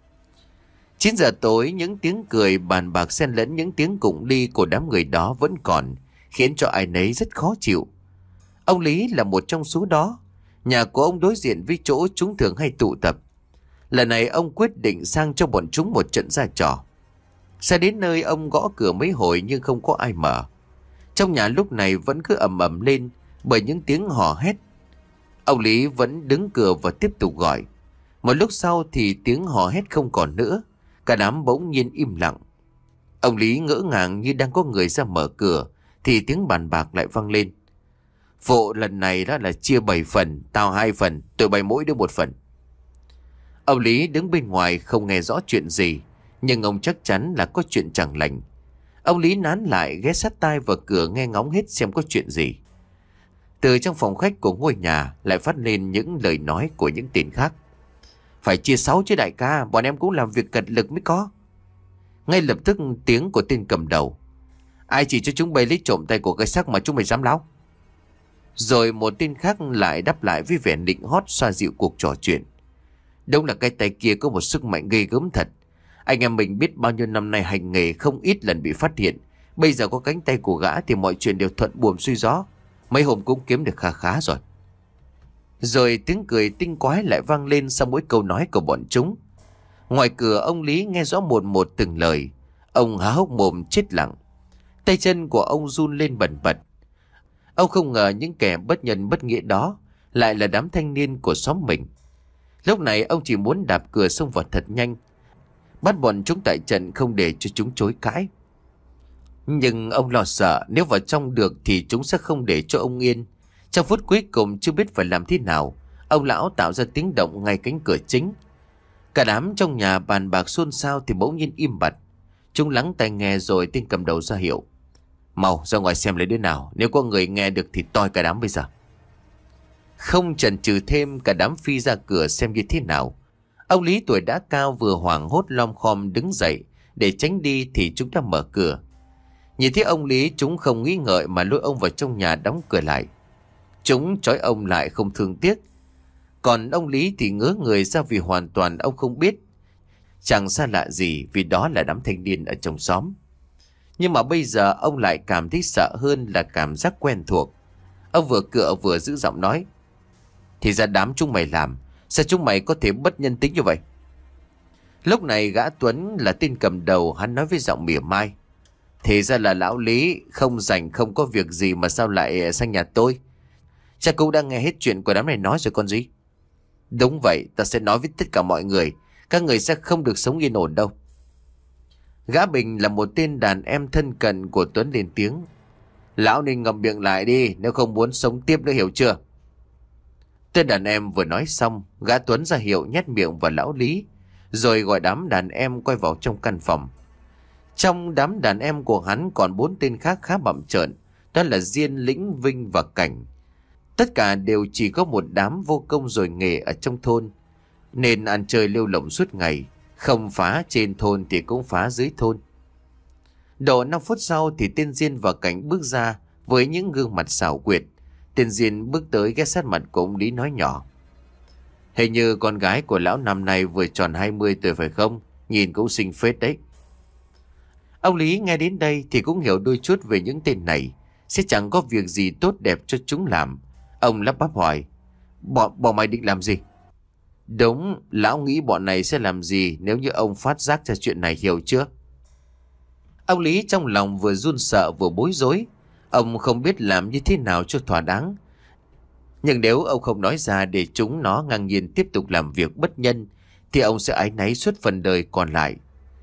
chín giờ tối, những tiếng cười bàn bạc xen lẫn những tiếng cụng ly của đám người đó vẫn còn, khiến cho ai nấy rất khó chịu. Ông Lý là một trong số đó. Nhà của ông đối diện với chỗ chúng thường hay tụ tập. Lần này ông quyết định sang cho bọn chúng một trận ra trò. Xa đến nơi ông gõ cửa mấy hồi nhưng không có ai mở. Trong nhà lúc này vẫn cứ ầm ầm lên bởi những tiếng hò hét. Ông Lý vẫn đứng cửa và tiếp tục gọi. Một lúc sau thì tiếng hò hét không còn nữa. Cả đám bỗng nhiên im lặng. Ông Lý ngỡ ngàng như đang có người ra mở cửa thì tiếng bàn bạc lại vang lên. Vụ lần này đó là chia bảy phần, tao hai phần, tụi bay mỗi đứa một phần. Ông Lý đứng bên ngoài không nghe rõ chuyện gì, nhưng ông chắc chắn là có chuyện chẳng lành. Ông Lý nán lại ghé sát tai vào cửa nghe ngóng hết xem có chuyện gì. Từ trong phòng khách của ngôi nhà lại phát lên những lời nói của những tên khác. Phải chia sáu chứ đại ca, bọn em cũng làm việc cật lực mới có. Ngay lập tức tiếng của tên cầm đầu. Ai chỉ cho chúng bay lấy trộm tay của cái xác mà chúng mày dám láo? Rồi một tên khác lại đáp lại với vẻ nịnh hót xoa dịu cuộc trò chuyện. Đúng là cái tay kia có một sức mạnh ghê gớm thật. Anh em mình biết bao nhiêu năm nay hành nghề không ít lần bị phát hiện. Bây giờ có cánh tay của gã thì mọi chuyện đều thuận buồm xuôi gió. Mấy hôm cũng kiếm được khá khá rồi. Rồi tiếng cười tinh quái lại vang lên sau mỗi câu nói của bọn chúng. Ngoài cửa ông Lý nghe rõ một một từng lời. Ông há hốc mồm chết lặng. Tay chân của ông run lên bần bật. Ông không ngờ những kẻ bất nhân bất nghĩa đó lại là đám thanh niên của xóm mình. Lúc này ông chỉ muốn đạp cửa xông vào thật nhanh, bắt bọn chúng tại trận không để cho chúng chối cãi. Nhưng ông lo sợ nếu vào trong được thì chúng sẽ không để cho ông yên. Trong phút cuối cùng chưa biết phải làm thế nào, ông lão tạo ra tiếng động ngay cánh cửa chính. Cả đám trong nhà bàn bạc xôn xao thì bỗng nhiên im bặt. Chúng lắng tai nghe rồi tên cầm đầu ra hiệu. Mau ra ngoài xem lấy đứa nào, nếu có người nghe được thì toi cả đám bây giờ. Không chần chừ thêm, cả đám phi ra cửa xem như thế nào. Ông Lý tuổi đã cao vừa hoảng hốt lom khom đứng dậy để tránh đi thì chúng đã mở cửa. Nhìn thấy ông Lý, chúng không nghĩ ngợi mà lôi ông vào trong nhà đóng cửa lại. Chúng trói ông lại không thương tiếc. Còn ông Lý thì ngớ người ra vì hoàn toàn ông không biết. Chẳng xa lạ gì vì đó là đám thanh niên ở trong xóm. Nhưng mà bây giờ ông lại cảm thấy sợ hơn là cảm giác quen thuộc. Ông vừa cựa vừa giữ giọng nói. Thì ra đám chúng mày làm, sao chúng mày có thể bất nhân tính như vậy? Lúc này gã Tuấn là tên cầm đầu, hắn nói với giọng mỉa mai. Thì ra là lão Lý, không rảnh không có việc gì mà sao lại sang nhà tôi? Chắc cũng đã nghe hết chuyện của đám này nói rồi con gì? Đúng vậy, ta sẽ nói với tất cả mọi người. Các người sẽ không được sống yên ổn đâu. Gã Bình là một tên đàn em thân cận của Tuấn lên tiếng. Lão nên ngậm miệng lại đi, nếu không muốn sống tiếp nữa, hiểu chưa? Tên đàn em vừa nói xong, gã Tuấn ra hiệu nhét miệng vào lão Lý, rồi gọi đám đàn em quay vào trong căn phòng. Trong đám đàn em của hắn còn bốn tên khác khá bặm trợn, đó là Diên, Lĩnh, Vinh và Cảnh. Tất cả đều chỉ có một đám vô công rồi nghề ở trong thôn, nên ăn chơi lêu lổng suốt ngày, không phá trên thôn thì cũng phá dưới thôn. Độ năm phút sau thì tên Diên và Cảnh bước ra với những gương mặt xảo quyệt. Tên Diên bước tới ghé sát mặt của ông Lý nói nhỏ: "Hình như con gái của lão năm nay vừa tròn hai mươi tuổi phải không? Nhìn cũng xinh phết đấy." Ông Lý nghe đến đây thì cũng hiểu đôi chút về những tên này, sẽ chẳng có việc gì tốt đẹp cho chúng làm. Ông lắp bắp hỏi: Bọn, bọn mày định làm gì? Đúng, lão nghĩ bọn này sẽ làm gì nếu như ông phát giác ra chuyện này, hiểu chưa? Ông Lý trong lòng vừa run sợ vừa bối rối. Ông không biết làm như thế nào cho thỏa đáng. Nhưng nếu ông không nói ra để chúng nó ngang nhiên tiếp tục làm việc bất nhân, thì ông sẽ áy náy suốt phần đời còn lại.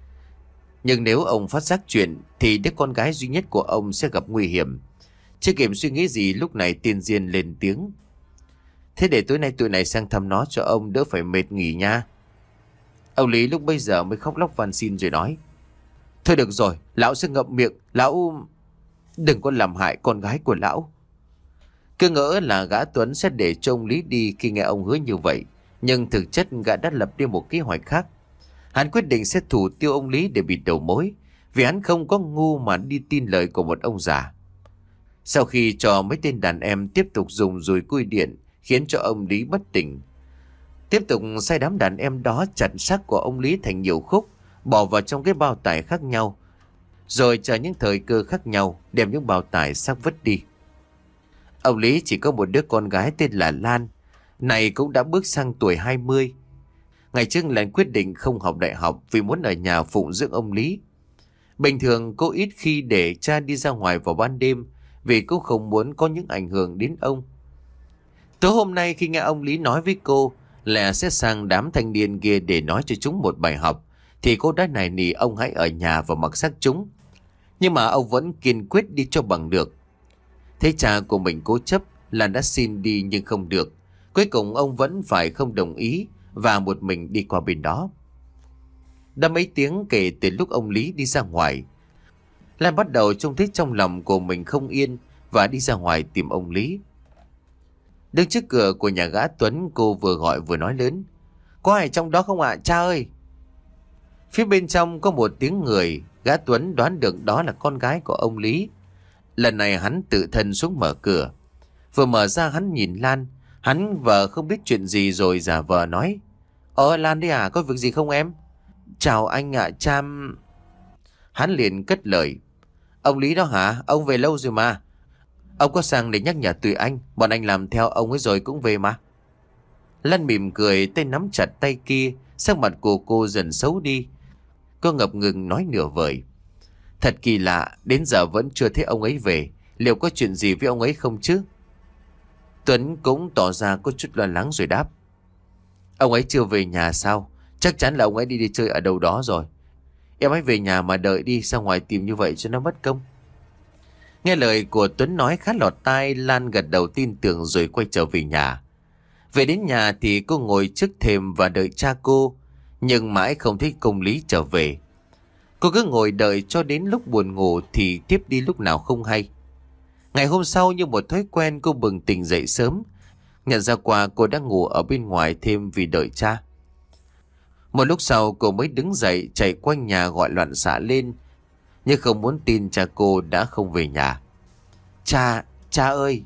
Nhưng nếu ông phát giác chuyện thì đứa con gái duy nhất của ông sẽ gặp nguy hiểm. Chưa kịp suy nghĩ gì, lúc này tiên Diên lên tiếng: "Thế để tối nay tụi này sang thăm nó cho ông đỡ phải mệt nghỉ nha." Ông Lý lúc bây giờ mới khóc lóc van xin rồi nói: "Thôi được rồi, lão sẽ ngậm miệng, lão đừng có làm hại con gái của lão." Cứ ngỡ là gã Tuấn sẽ để cho ông Lý đi khi nghe ông hứa như vậy, nhưng thực chất gã đã lập đi một kế hoạch khác. Hắn quyết định sẽ thủ tiêu ông Lý để bịt đầu mối, vì hắn không có ngu mà đi tin lời của một ông già. Sau khi cho mấy tên đàn em tiếp tục dùng dùi cui điện khiến cho ông Lý bất tỉnh, tiếp tục sai đám đàn em đó chặt xác của ông Lý thành nhiều khúc, bỏ vào trong cái bao tải khác nhau, rồi chờ những thời cơ khác nhau đem những bao tải xác vứt đi. Ông Lý chỉ có một đứa con gái tên là Lan, này cũng đã bước sang tuổi hai mươi. Ngày trước Lan quyết định không học đại học vì muốn ở nhà phụng dưỡng ông Lý. Bình thường cô ít khi để cha đi ra ngoài vào ban đêm, vì cô không muốn có những ảnh hưởng đến ông. Tối hôm nay khi nghe ông Lý nói với cô là sẽ sang đám thanh niên kia để nói cho chúng một bài học, thì cô đã nài nỉ ông hãy ở nhà và mặc xác chúng. Nhưng mà ông vẫn kiên quyết đi cho bằng được. Thấy cha của mình cố chấp, Lan đã xin đi nhưng không được. Cuối cùng ông vẫn phải không đồng ý và một mình đi qua bên đó. Đã mấy tiếng kể từ lúc ông Lý đi ra ngoài, Lan bắt đầu trông thấy trong lòng của mình không yên và đi ra ngoài tìm ông Lý. Đứng trước cửa của nhà gã Tuấn, cô vừa gọi vừa nói lớn: "Có ai trong đó không ạ, cha ơi?" Phía bên trong có một tiếng người. Gã Tuấn đoán được đó là con gái của ông Lý. Lần này hắn tự thân xuống mở cửa. Vừa mở ra hắn nhìn Lan. Hắn vợ không biết chuyện gì rồi giả vờ nói: "Ờ Lan đấy à, có việc gì không em?" "Chào anh ạ, à, cha..." Hắn liền cất lời: "Ông Lý đó hả? Ông về lâu rồi mà. Ông có sang để nhắc nhở tụi anh, bọn anh làm theo ông ấy rồi cũng về mà." Lan mỉm cười, tay nắm chặt tay kia. Sắc mặt của cô dần xấu đi. Cô ngập ngừng nói nửa vời: "Thật kỳ lạ, đến giờ vẫn chưa thấy ông ấy về. Liệu có chuyện gì với ông ấy không chứ?" Tuấn cũng tỏ ra có chút lo lắng rồi đáp: "Ông ấy chưa về nhà sao? Chắc chắn là ông ấy đi đi chơi ở đâu đó rồi. Em hãy về nhà mà đợi đi, ra ngoài tìm như vậy cho nó mất công." Nghe lời của Tuấn nói khá lọt tai, Lan gật đầu tin tưởng rồi quay trở về nhà. Về đến nhà thì cô ngồi trước thềm và đợi cha cô, nhưng mãi không thấy công Lý trở về. Cô cứ ngồi đợi cho đến lúc buồn ngủ thì tiếp đi lúc nào không hay. Ngày hôm sau, như một thói quen, cô bừng tỉnh dậy sớm. Nhận ra qua cô đã ngủ ở bên ngoài thêm vì đợi cha. Một lúc sau cô mới đứng dậy chạy quanh nhà gọi loạn xạ lên, nhưng không muốn tin cha cô đã không về nhà. "Cha, cha ơi!"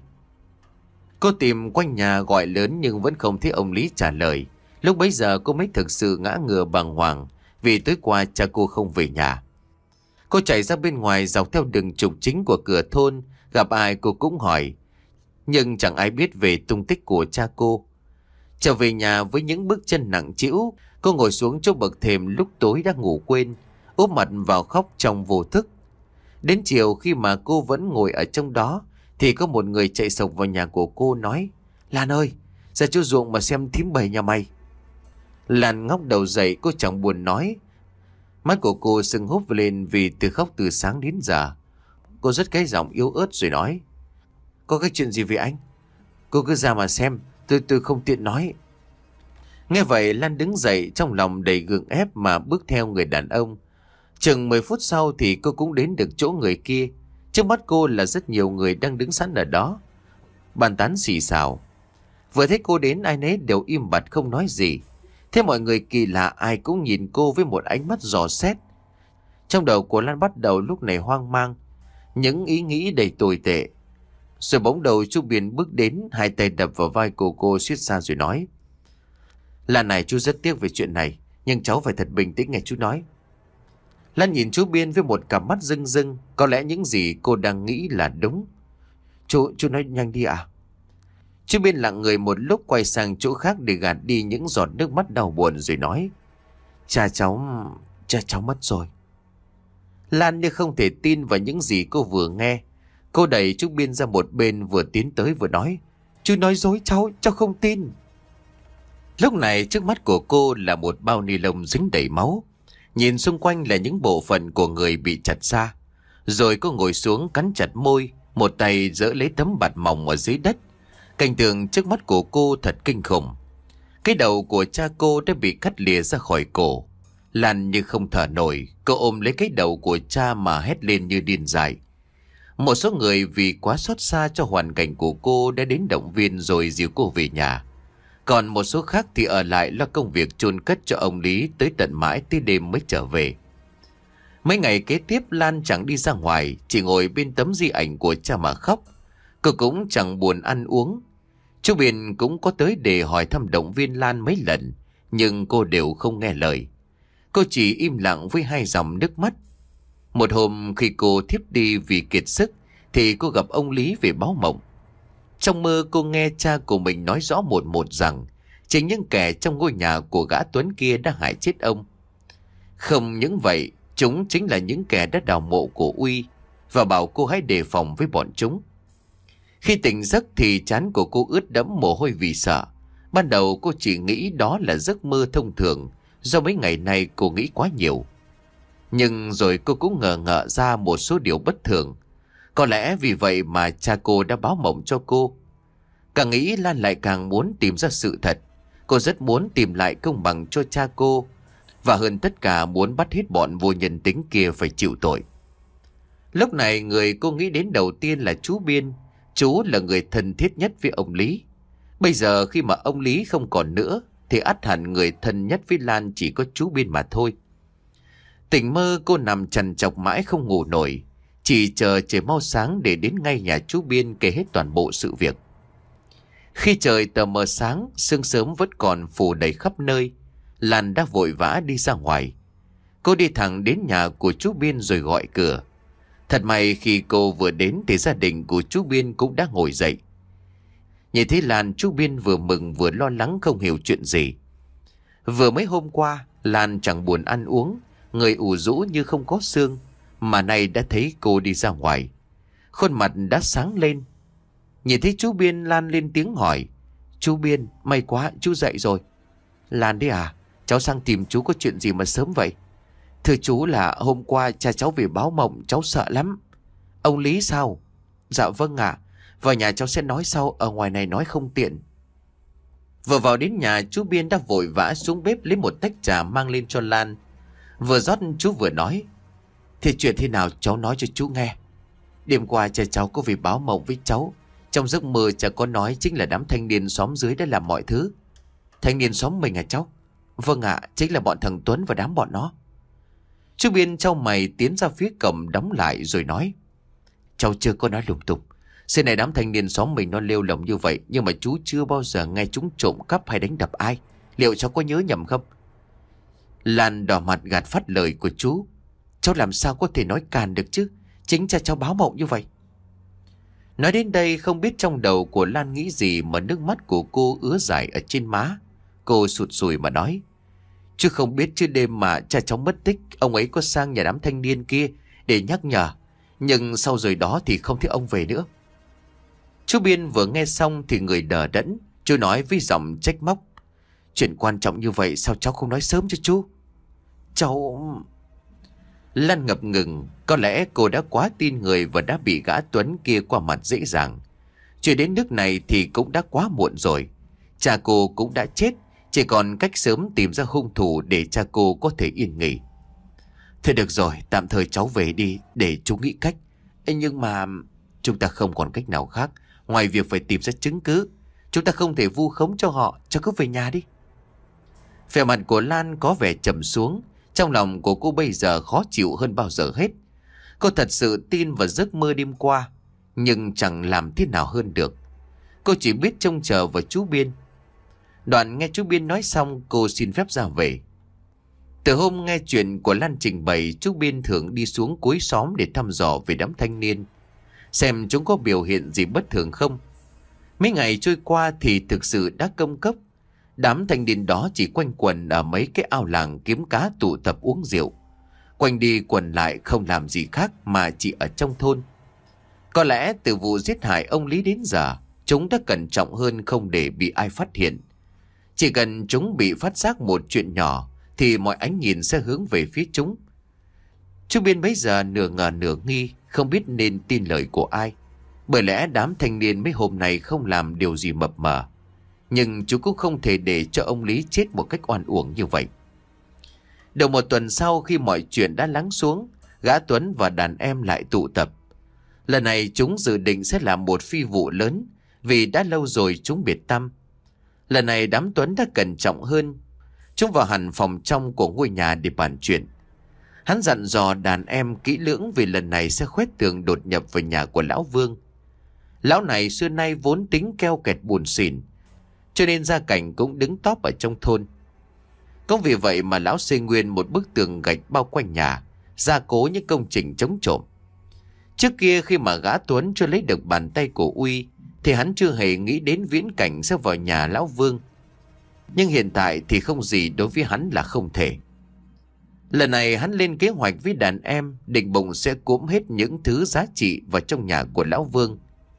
Cô tìm quanh nhà gọi lớn nhưng vẫn không thấy ông Lý trả lời. Lúc bấy giờ cô mới thực sự ngã ngửa bàng hoàng, vì tối qua cha cô không về nhà. Cô chạy ra bên ngoài dọc theo đường trục chính của cửa thôn, gặp ai cô cũng hỏi, nhưng chẳng ai biết về tung tích của cha cô. Trở về nhà với những bước chân nặng trĩu, cô ngồi xuống chỗ bậc thềm lúc tối đã ngủ quên, úp mặt vào khóc trong vô thức. Đến chiều khi mà cô vẫn ngồi ở trong đó, thì có một người chạy sộc vào nhà của cô nói: "Lan ơi, ra chỗ ruộng mà xem thím Bảy nhà mày." Lan ngóc đầu dậy, cô chẳng buồn nói. Mắt của cô sưng húp lên vì từ khóc từ sáng đến giờ. Cô rất cái giọng yếu ớt rồi nói: "Có cái chuyện gì vậy anh? Cô cứ ra mà xem, tôi tôi không tiện nói." Nghe vậy Lan đứng dậy, trong lòng đầy gượng ép mà bước theo người đàn ông. Chừng mười phút sau thì cô cũng đến được chỗ người kia. Trước mắt cô là rất nhiều người đang đứng sẵn ở đó, bàn tán xì xào. Vừa thấy cô đến, ai nấy đều im bặt không nói gì. Thế mọi người kỳ lạ ai cũng nhìn cô với một ánh mắt dò xét. Trong đầu của Lan bắt đầu lúc này hoang mang, những ý nghĩ đầy tồi tệ. Rồi bỗng đầu chú Biên bước đến, hai tay đập vào vai của cô suýt xa rồi nói: Lan này, chú rất tiếc về chuyện này, nhưng cháu phải thật bình tĩnh nghe chú nói. Lan nhìn chú Biên với một cặp mắt rưng rưng. Có lẽ những gì cô đang nghĩ là đúng. Chú, chú nói nhanh đi ạ. Chú Biên lặng người một lúc, quay sang chỗ khác để gạt đi những giọt nước mắt đau buồn rồi nói: Cha cháu, cha cháu mất rồi. Lan như không thể tin vào những gì cô vừa nghe. Cô đẩy chú Biên ra một bên, vừa tiến tới vừa nói: Chú nói dối cháu, cháu không tin. Lúc này trước mắt của cô là một bao ni lông dính đầy máu. Nhìn xung quanh là những bộ phận của người bị chặt ra. Rồi cô ngồi xuống cắn chặt môi, một tay giở lấy tấm bạt mỏng ở dưới đất. Cảnh tượng trước mắt của cô thật kinh khủng. Cái đầu của cha cô đã bị cắt lìa ra khỏi cổ. Lan như không thở nổi, cô ôm lấy cái đầu của cha mà hét lên như điên dại. Một số người vì quá xót xa cho hoàn cảnh của cô đã đến động viên rồi dìu cô về nhà. Còn một số khác thì ở lại lo công việc chôn cất cho ông Lý tới tận mãi tới đêm mới trở về. Mấy ngày kế tiếp Lan chẳng đi ra ngoài, chỉ ngồi bên tấm di ảnh của cha mà khóc. Cô cũng chẳng buồn ăn uống. Chú Biên cũng có tới để hỏi thăm động viên Lan mấy lần, nhưng cô đều không nghe lời. Cô chỉ im lặng với hai dòng nước mắt. Một hôm khi cô thiếp đi vì kiệt sức thì cô gặp ông Lý về báo mộng. Trong mơ cô nghe cha của mình nói rõ một một rằng chính những kẻ trong ngôi nhà của gã Tuấn kia đã hại chết ông. Không những vậy, chúng chính là những kẻ đã đào mộ của Uy và bảo cô hãy đề phòng với bọn chúng. Khi tỉnh giấc thì trán của cô ướt đẫm mồ hôi vì sợ. Ban đầu cô chỉ nghĩ đó là giấc mơ thông thường, do mấy ngày nay cô nghĩ quá nhiều. Nhưng rồi cô cũng ngờ ngợ ra một số điều bất thường. Có lẽ vì vậy mà cha cô đã báo mộng cho cô. Càng nghĩ Lan lại càng muốn tìm ra sự thật. Cô rất muốn tìm lại công bằng cho cha cô, và hơn tất cả muốn bắt hết bọn vô nhân tính kia phải chịu tội. Lúc này người cô nghĩ đến đầu tiên là chú Biên. Chú là người thân thiết nhất với ông Lý. Bây giờ khi mà ông Lý không còn nữa thì ắt hẳn người thân nhất với Lan chỉ có chú Biên mà thôi. Tỉnh mơ cô nằm trằn trọc mãi không ngủ nổi, chỉ chờ trời mau sáng để đến ngay nhà chú Biên kể hết toàn bộ sự việc. Khi trời tờ mờ sáng, sương sớm vẫn còn phủ đầy khắp nơi, Lan đã vội vã đi ra ngoài. Cô đi thẳng đến nhà của chú Biên rồi gọi cửa. Thật may khi cô vừa đến thì gia đình của chú Biên cũng đã ngồi dậy. Nhìn thấy Lan, chú Biên vừa mừng vừa lo lắng không hiểu chuyện gì. Vừa mấy hôm qua Lan chẳng buồn ăn uống, người ủ rũ như không có xương, mà nay đã thấy cô đi ra ngoài, khuôn mặt đã sáng lên. Nhìn thấy chú Biên, Lan lên tiếng hỏi: Chú Biên, may quá chú dậy rồi. Lan đấy à, cháu sang tìm chú có chuyện gì mà sớm vậy? Thưa chú là hôm qua cha cháu về báo mộng, cháu sợ lắm. Ông Lý sao? Dạ vâng ạ, vào nhà cháu sẽ nói sau, ở ngoài này nói không tiện. Vừa vào đến nhà, chú Biên đã vội vã xuống bếp lấy một tách trà mang lên cho Lan. Vừa rót chú vừa nói: Thì chuyện thế nào cháu nói cho chú nghe. Đêm qua cha cháu có về báo mộng với cháu. Trong giấc mơ cha có nói chính là đám thanh niên xóm dưới đã làm mọi thứ. Thanh niên xóm mình à cháu? Vâng ạ, chính là bọn thằng Tuấn và đám bọn nó. Chú Biên chau mày tiến ra phía cổng đóng lại rồi nói: Cháu chưa có nói lung tung. Xưa này đám thanh niên xóm mình nó lêu lỏng như vậy, nhưng mà chú chưa bao giờ nghe chúng trộm cắp hay đánh đập ai. Liệu cháu có nhớ nhầm không? Lan đỏ mặt gạt phát lời của chú. Cháu làm sao có thể nói càn được chứ, chính cha cháu báo mộng như vậy. Nói đến đây không biết trong đầu của Lan nghĩ gì mà nước mắt của cô ứa dải ở trên má. Cô sụt sùi mà nói: Chứ không biết chứ đêm mà cha cháu mất tích, ông ấy có sang nhà đám thanh niên kia để nhắc nhở, nhưng sau rồi đó thì không thấy ông về nữa. Chú Biên vừa nghe xong thì người đờ đẫn. Chú nói với giọng trách móc: Chuyện quan trọng như vậy sao cháu không nói sớm cho chú? Cháu... Lan ngập ngừng. Có lẽ cô đã quá tin người và đã bị gã Tuấn kia qua mặt dễ dàng. Chuyện đến nước này thì cũng đã quá muộn rồi. Cha cô cũng đã chết, chỉ còn cách sớm tìm ra hung thủ để cha cô có thể yên nghỉ. Thôi được rồi, tạm thời cháu về đi để chú nghĩ cách. Ê, nhưng mà chúng ta không còn cách nào khác ngoài việc phải tìm ra chứng cứ. Chúng ta không thể vu khống cho họ. Cháu cứ về nhà đi. Vẻ mặt của Lan có vẻ trầm xuống. Trong lòng của cô bây giờ khó chịu hơn bao giờ hết. Cô thật sự tin vào giấc mơ đêm qua, nhưng chẳng làm thế nào hơn được. Cô chỉ biết trông chờ vào chú Biên. Đoạn nghe chú Biên nói xong, cô xin phép ra về. Từ hôm nghe chuyện của Lan trình bày, chú Biên thường đi xuống cuối xóm để thăm dò về đám thanh niên, xem chúng có biểu hiện gì bất thường không. Mấy ngày trôi qua thì thực sự đã công cốc. Đám thanh niên đó chỉ quanh quẩn ở mấy cái ao làng kiếm cá, tụ tập uống rượu. Quanh đi quẩn lại không làm gì khác mà chỉ ở trong thôn. Có lẽ từ vụ giết hại ông Lý đến giờ, chúng đã cẩn trọng hơn không để bị ai phát hiện. Chỉ cần chúng bị phát giác một chuyện nhỏ thì mọi ánh nhìn sẽ hướng về phía chúng. Chú Biên bấy giờ nửa ngờ nửa nghi, không biết nên tin lời của ai. Bởi lẽ đám thanh niên mấy hôm nay không làm điều gì mập mờ. Nhưng chú cũng không thể để cho ông Lý chết một cách oan uổng như vậy. Đầu một tuần sau, khi mọi chuyện đã lắng xuống, gã Tuấn và đàn em lại tụ tập. Lần này chúng dự định sẽ làm một phi vụ lớn, vì đã lâu rồi chúng biệt tăm. Lần này đám Tuấn đã cẩn trọng hơn. Chúng vào hẳn phòng trong của ngôi nhà để bàn chuyện. Hắn dặn dò đàn em kỹ lưỡng vì lần này sẽ khoét tường đột nhập vào nhà của lão Vương. Lão này xưa nay vốn tính keo kẹt buồn xỉn, cho nên gia cảnh cũng đứng top ở trong thôn. Cũng vì vậy mà lão xây nguyên một bức tường gạch bao quanh nhà, gia cố những công trình chống trộm. Trước kia khi mà gã Tuấn chưa lấy được bàn tay của Uy, thì hắn chưa hề nghĩ đến viễn cảnh sẽ vào nhà lão Vương. Nhưng hiện tại thì không gì đối với hắn là không thể. Lần này hắn lên kế hoạch với đàn em, định bụng sẽ cúm hết những thứ giá trị vào trong nhà của lão Vương.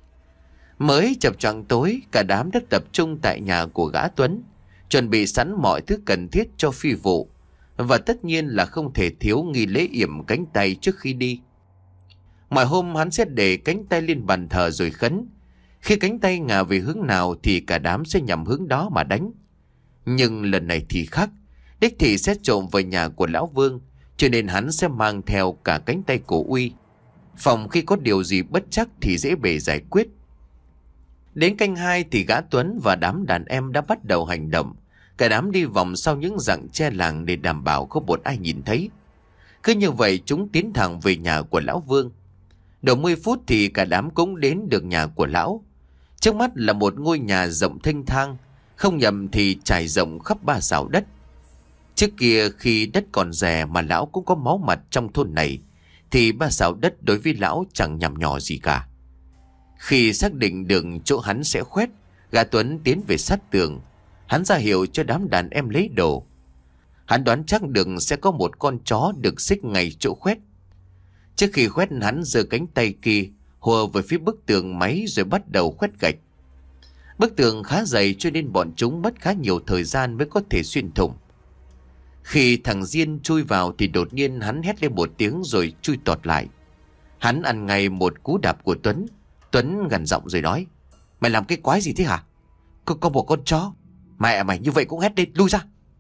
Mới chập choạng tối, cả đám đã tập trung tại nhà của gã Tuấn, chuẩn bị sẵn mọi thứ cần thiết cho phi vụ, và tất nhiên là không thể thiếu nghi lễ yểm cánh tay trước khi đi. Mọi hôm hắn sẽ để cánh tay lên bàn thờ rồi khấn. Khi cánh tay ngả về hướng nào thì cả đám sẽ nhằm hướng đó mà đánh. Nhưng lần này thì khác, đích thị sẽ trộm vào nhà của lão Vương, cho nên hắn sẽ mang theo cả cánh tay của Uy, phòng khi có điều gì bất trắc thì dễ bề giải quyết. Đến canh hai thì gã Tuấn và đám đàn em đã bắt đầu hành động. Cả đám đi vòng sau những rặng tre làng để đảm bảo không một ai nhìn thấy. Cứ như vậy chúng tiến thẳng về nhà của lão Vương. Đầu mười phút thì cả đám cũng đến được nhà của lão. Trước mắt là một ngôi nhà rộng thênh thang, không nhầm thì trải rộng khắp ba xào đất. Trước kia khi đất còn rẻ mà lão cũng có máu mặt trong thôn này, thì ba xào đất đối với lão chẳng nhằm nhỏ gì cả. Khi xác định được chỗ hắn sẽ khoét, gã Tuấn tiến về sát tường. Hắn ra hiệu cho đám đàn em lấy đồ. Hắn đoán chắc được sẽ có một con chó được xích ngay chỗ khoét. Trước khi khoét, hắn giơ cánh tay kia hùa về phía bức tường máy rồi bắt đầu khoét gạch. Bức tường khá dày cho nên bọn chúng mất khá nhiều thời gian mới có thể xuyên thủng. Khi thằng Diên chui vào thì đột nhiên hắn hét lên một tiếng rồi chui tọt lại. Hắn ăn ngay một cú đạp của Tuấn. Tuấn gằn giọng rồi nói: "Mày làm cái quái gì thế hả? Có, có một con chó. Mẹ mày như vậy cũng hét lên, lui ra."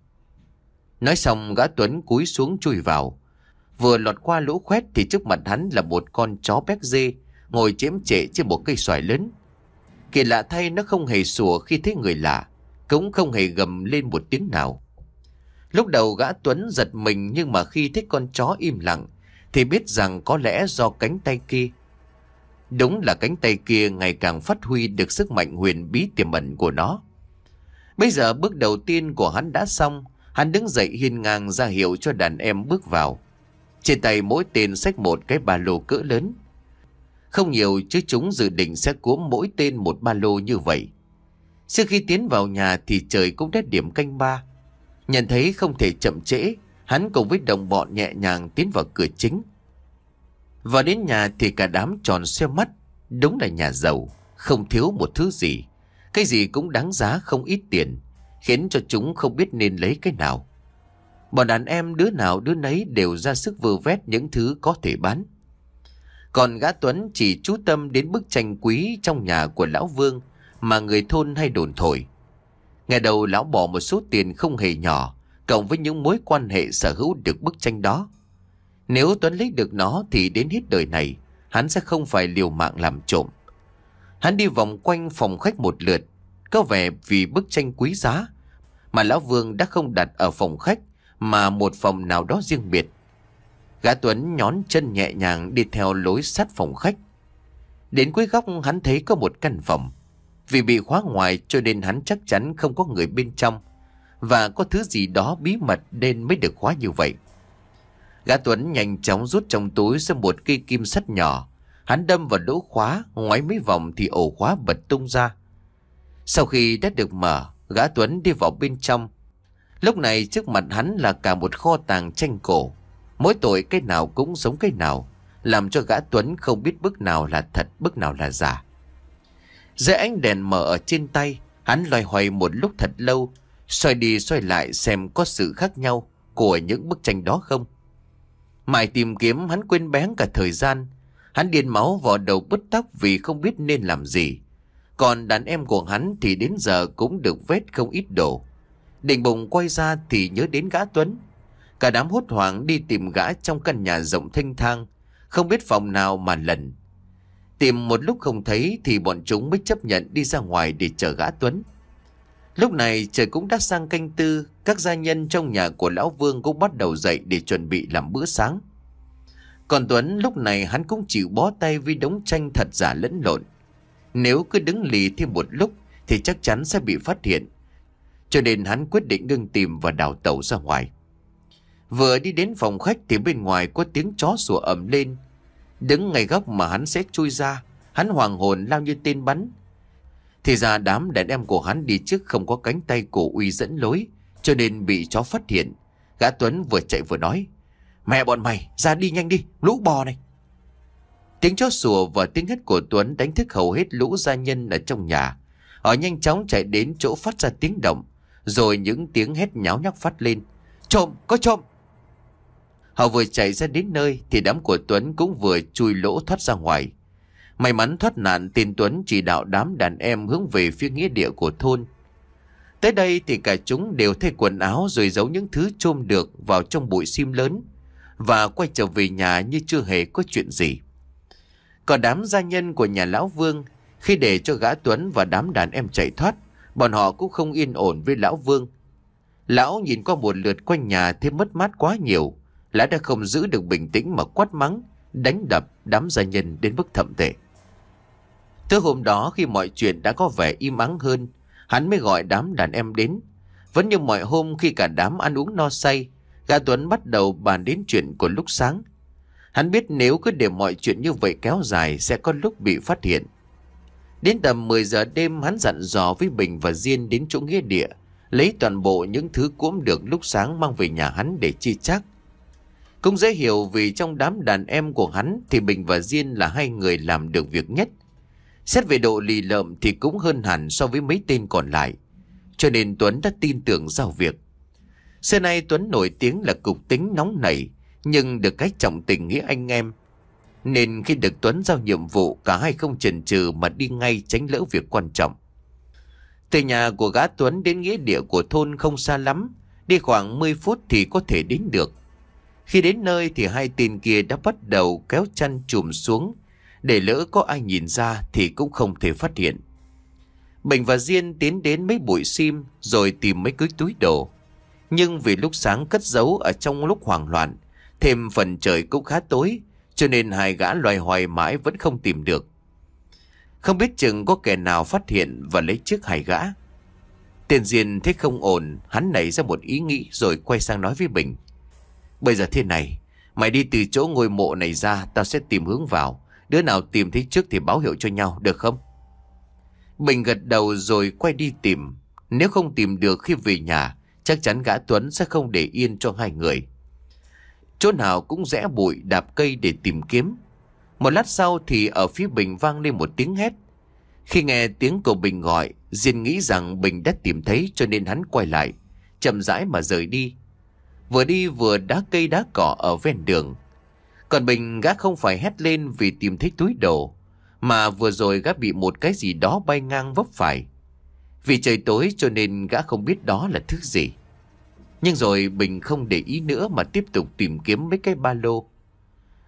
Nói xong gã Tuấn cúi xuống chui vào. Vừa lọt qua lỗ khoét thì trước mặt hắn là một con chó béc dê ngồi chễm chệ trên một cây xoài lớn. Kỳ lạ thay, nó không hề sủa khi thấy người lạ, cũng không hề gầm lên một tiếng nào. Lúc đầu gã Tuấn giật mình, nhưng mà khi thấy con chó im lặng thì biết rằng có lẽ do cánh tay kia. Đúng là cánh tay kia ngày càng phát huy được sức mạnh huyền bí tiềm ẩn của nó. Bây giờ bước đầu tiên của hắn đã xong. Hắn đứng dậy hiên ngang ra hiệu cho đàn em bước vào. Trên tay mỗi tên xách một cái ba lô cỡ lớn. Không nhiều chứ chúng dự định sẽ cuốn mỗi tên một ba lô như vậy. Trước khi tiến vào nhà thì trời cũng đã điểm canh ba. Nhận thấy không thể chậm trễ, hắn cùng với đồng bọn nhẹ nhàng tiến vào cửa chính. Vào đến nhà thì cả đám tròn xoe mắt. Đúng là nhà giàu, không thiếu một thứ gì. Cái gì cũng đáng giá không ít tiền, khiến cho chúng không biết nên lấy cái nào. Bọn đàn em đứa nào đứa nấy đều ra sức vơ vét những thứ có thể bán. Còn gã Tuấn chỉ chú tâm đến bức tranh quý trong nhà của lão Vương mà người thôn hay đồn thổi. Ngày đầu lão bỏ một số tiền không hề nhỏ, cộng với những mối quan hệ sở hữu được bức tranh đó. Nếu Tuấn lấy được nó thì đến hết đời này hắn sẽ không phải liều mạng làm trộm. Hắn đi vòng quanh phòng khách một lượt. Có vẻ vì bức tranh quý giá mà lão Vương đã không đặt ở phòng khách mà một phòng nào đó riêng biệt. Gã Tuấn nhón chân nhẹ nhàng đi theo lối sát phòng khách. Đến cuối góc hắn thấy có một căn phòng. Vì bị khóa ngoài cho nên hắn chắc chắn không có người bên trong, và có thứ gì đó bí mật nên mới được khóa như vậy. Gã Tuấn nhanh chóng rút trong túi ra một cây kim sắt nhỏ. Hắn đâm vào lỗ khóa, ngoáy mấy vòng thì ổ khóa bật tung ra. Sau khi đã được mở, gã Tuấn đi vào bên trong. Lúc này trước mặt hắn là cả một kho tàng tranh cổ. Mỗi tội cái nào cũng giống cái nào, làm cho gã Tuấn không biết bức nào là thật, bức nào là giả. Dưới ánh đèn mở ở trên tay, hắn loay hoay một lúc thật lâu, xoay đi xoay lại xem có sự khác nhau của những bức tranh đó không. Mãi tìm kiếm hắn quên bén cả thời gian. Hắn điên máu vào đầu bứt tóc vì không biết nên làm gì. Còn đàn em của hắn thì đến giờ cũng được vết không ít đồ. Định bụng quay ra thì nhớ đến gã Tuấn. Cả đám hốt hoảng đi tìm gã trong căn nhà rộng thênh thang, không biết phòng nào mà lần. Tìm một lúc không thấy thì bọn chúng mới chấp nhận đi ra ngoài để chờ gã Tuấn. Lúc này trời cũng đã sang canh tư. Các gia nhân trong nhà của lão Vương cũng bắt đầu dậy để chuẩn bị làm bữa sáng. Còn Tuấn lúc này hắn cũng chịu bó tay với đống tranh thật giả lẫn lộn. Nếu cứ đứng lì thêm một lúc thì chắc chắn sẽ bị phát hiện. Cho nên hắn quyết định ngưng tìm và đào tẩu ra ngoài. Vừa đi đến phòng khách thì bên ngoài có tiếng chó sủa ầm lên. Đứng ngay góc mà hắn sẽ chui ra, hắn hoàng hồn lao như tên bắn. Thì ra đám đàn em của hắn đi trước không có cánh tay cổ uy dẫn lối, cho nên bị chó phát hiện. Gã Tuấn vừa chạy vừa nói: "Mẹ bọn mày, ra đi nhanh đi, lũ bò này." Tiếng chó sủa và tiếng hét của Tuấn đánh thức hầu hết lũ gia nhân ở trong nhà. Họ nhanh chóng chạy đến chỗ phát ra tiếng động, rồi những tiếng hét nháo nhác phát lên: "Trộm, có trộm!" Họ vừa chạy ra đến nơi thì đám của Tuấn cũng vừa chui lỗ thoát ra ngoài. May mắn thoát nạn, tên Tuấn chỉ đạo đám đàn em hướng về phía nghĩa địa của thôn. Tới đây thì cả chúng đều thay quần áo rồi giấu những thứ chôm được vào trong bụi sim lớn và quay trở về nhà như chưa hề có chuyện gì. Còn đám gia nhân của nhà lão Vương, khi để cho gã Tuấn và đám đàn em chạy thoát, bọn họ cũng không yên ổn với lão Vương. Lão nhìn qua một lượt quanh nhà thấy mất mát quá nhiều, lão đã không giữ được bình tĩnh mà quát mắng, đánh đập đám gia nhân đến mức thậm tệ. Tới hôm đó khi mọi chuyện đã có vẻ im ắng hơn, hắn mới gọi đám đàn em đến. Vẫn như mọi hôm khi cả đám ăn uống no say, gã Tuấn bắt đầu bàn đến chuyện của lúc sáng. Hắn biết nếu cứ để mọi chuyện như vậy kéo dài sẽ có lúc bị phát hiện. Đến tầm mười giờ đêm, hắn dặn dò với Bình và Diên đến chỗ nghĩa địa, lấy toàn bộ những thứ cuỗm được lúc sáng mang về nhà hắn để chi chác. Cũng dễ hiểu vì trong đám đàn em của hắn thì Bình và Diên là hai người làm được việc nhất. Xét về độ lì lợm thì cũng hơn hẳn so với mấy tên còn lại. Cho nên Tuấn đã tin tưởng giao việc. Xưa nay Tuấn nổi tiếng là cục tính nóng nảy, nhưng được cái trọng tình nghĩa anh em. Nên khi được Tuấn giao nhiệm vụ, cả hai không chần chừ mà đi ngay tránh lỡ việc quan trọng. Từ nhà của gã Tuấn đến nghĩa địa của thôn không xa lắm, đi khoảng mười phút thì có thể đến được. Khi đến nơi thì hai tên kia đã bắt đầu kéo chăn chùm xuống, để lỡ có ai nhìn ra thì cũng không thể phát hiện. Bình và Diên tiến đến mấy bụi sim rồi tìm mấy cái túi đồ. Nhưng vì lúc sáng cất giấu ở trong lúc hoảng loạn, thêm phần trời cũng khá tối, cho nên hai gã loài hoài mãi vẫn không tìm được. Không biết chừng có kẻ nào phát hiện và lấy trước hai gã. Tên Diên thấy không ổn, hắn nảy ra một ý nghĩ rồi quay sang nói với Bình: "Bây giờ thế này, mày đi từ chỗ ngôi mộ này ra, tao sẽ tìm hướng vào. Đứa nào tìm thấy trước thì báo hiệu cho nhau, được không?" Bình gật đầu rồi quay đi tìm. Nếu không tìm được khi về nhà, chắc chắn gã Tuấn sẽ không để yên cho hai người. Chỗ nào cũng rẽ bụi đạp cây để tìm kiếm. Một lát sau thì ở phía Bình vang lên một tiếng hét. Khi nghe tiếng của Bình gọi, Diên nghĩ rằng Bình đã tìm thấy cho nên hắn quay lại, chậm rãi mà rời đi. Vừa đi vừa đá cây đá cỏ ở ven đường. Còn Bình, gã không phải hét lên vì tìm thấy túi đồ, mà vừa rồi gã bị một cái gì đó bay ngang vấp phải. Vì trời tối cho nên gã không biết đó là thứ gì. Nhưng rồi Bình không để ý nữa mà tiếp tục tìm kiếm mấy cái ba lô.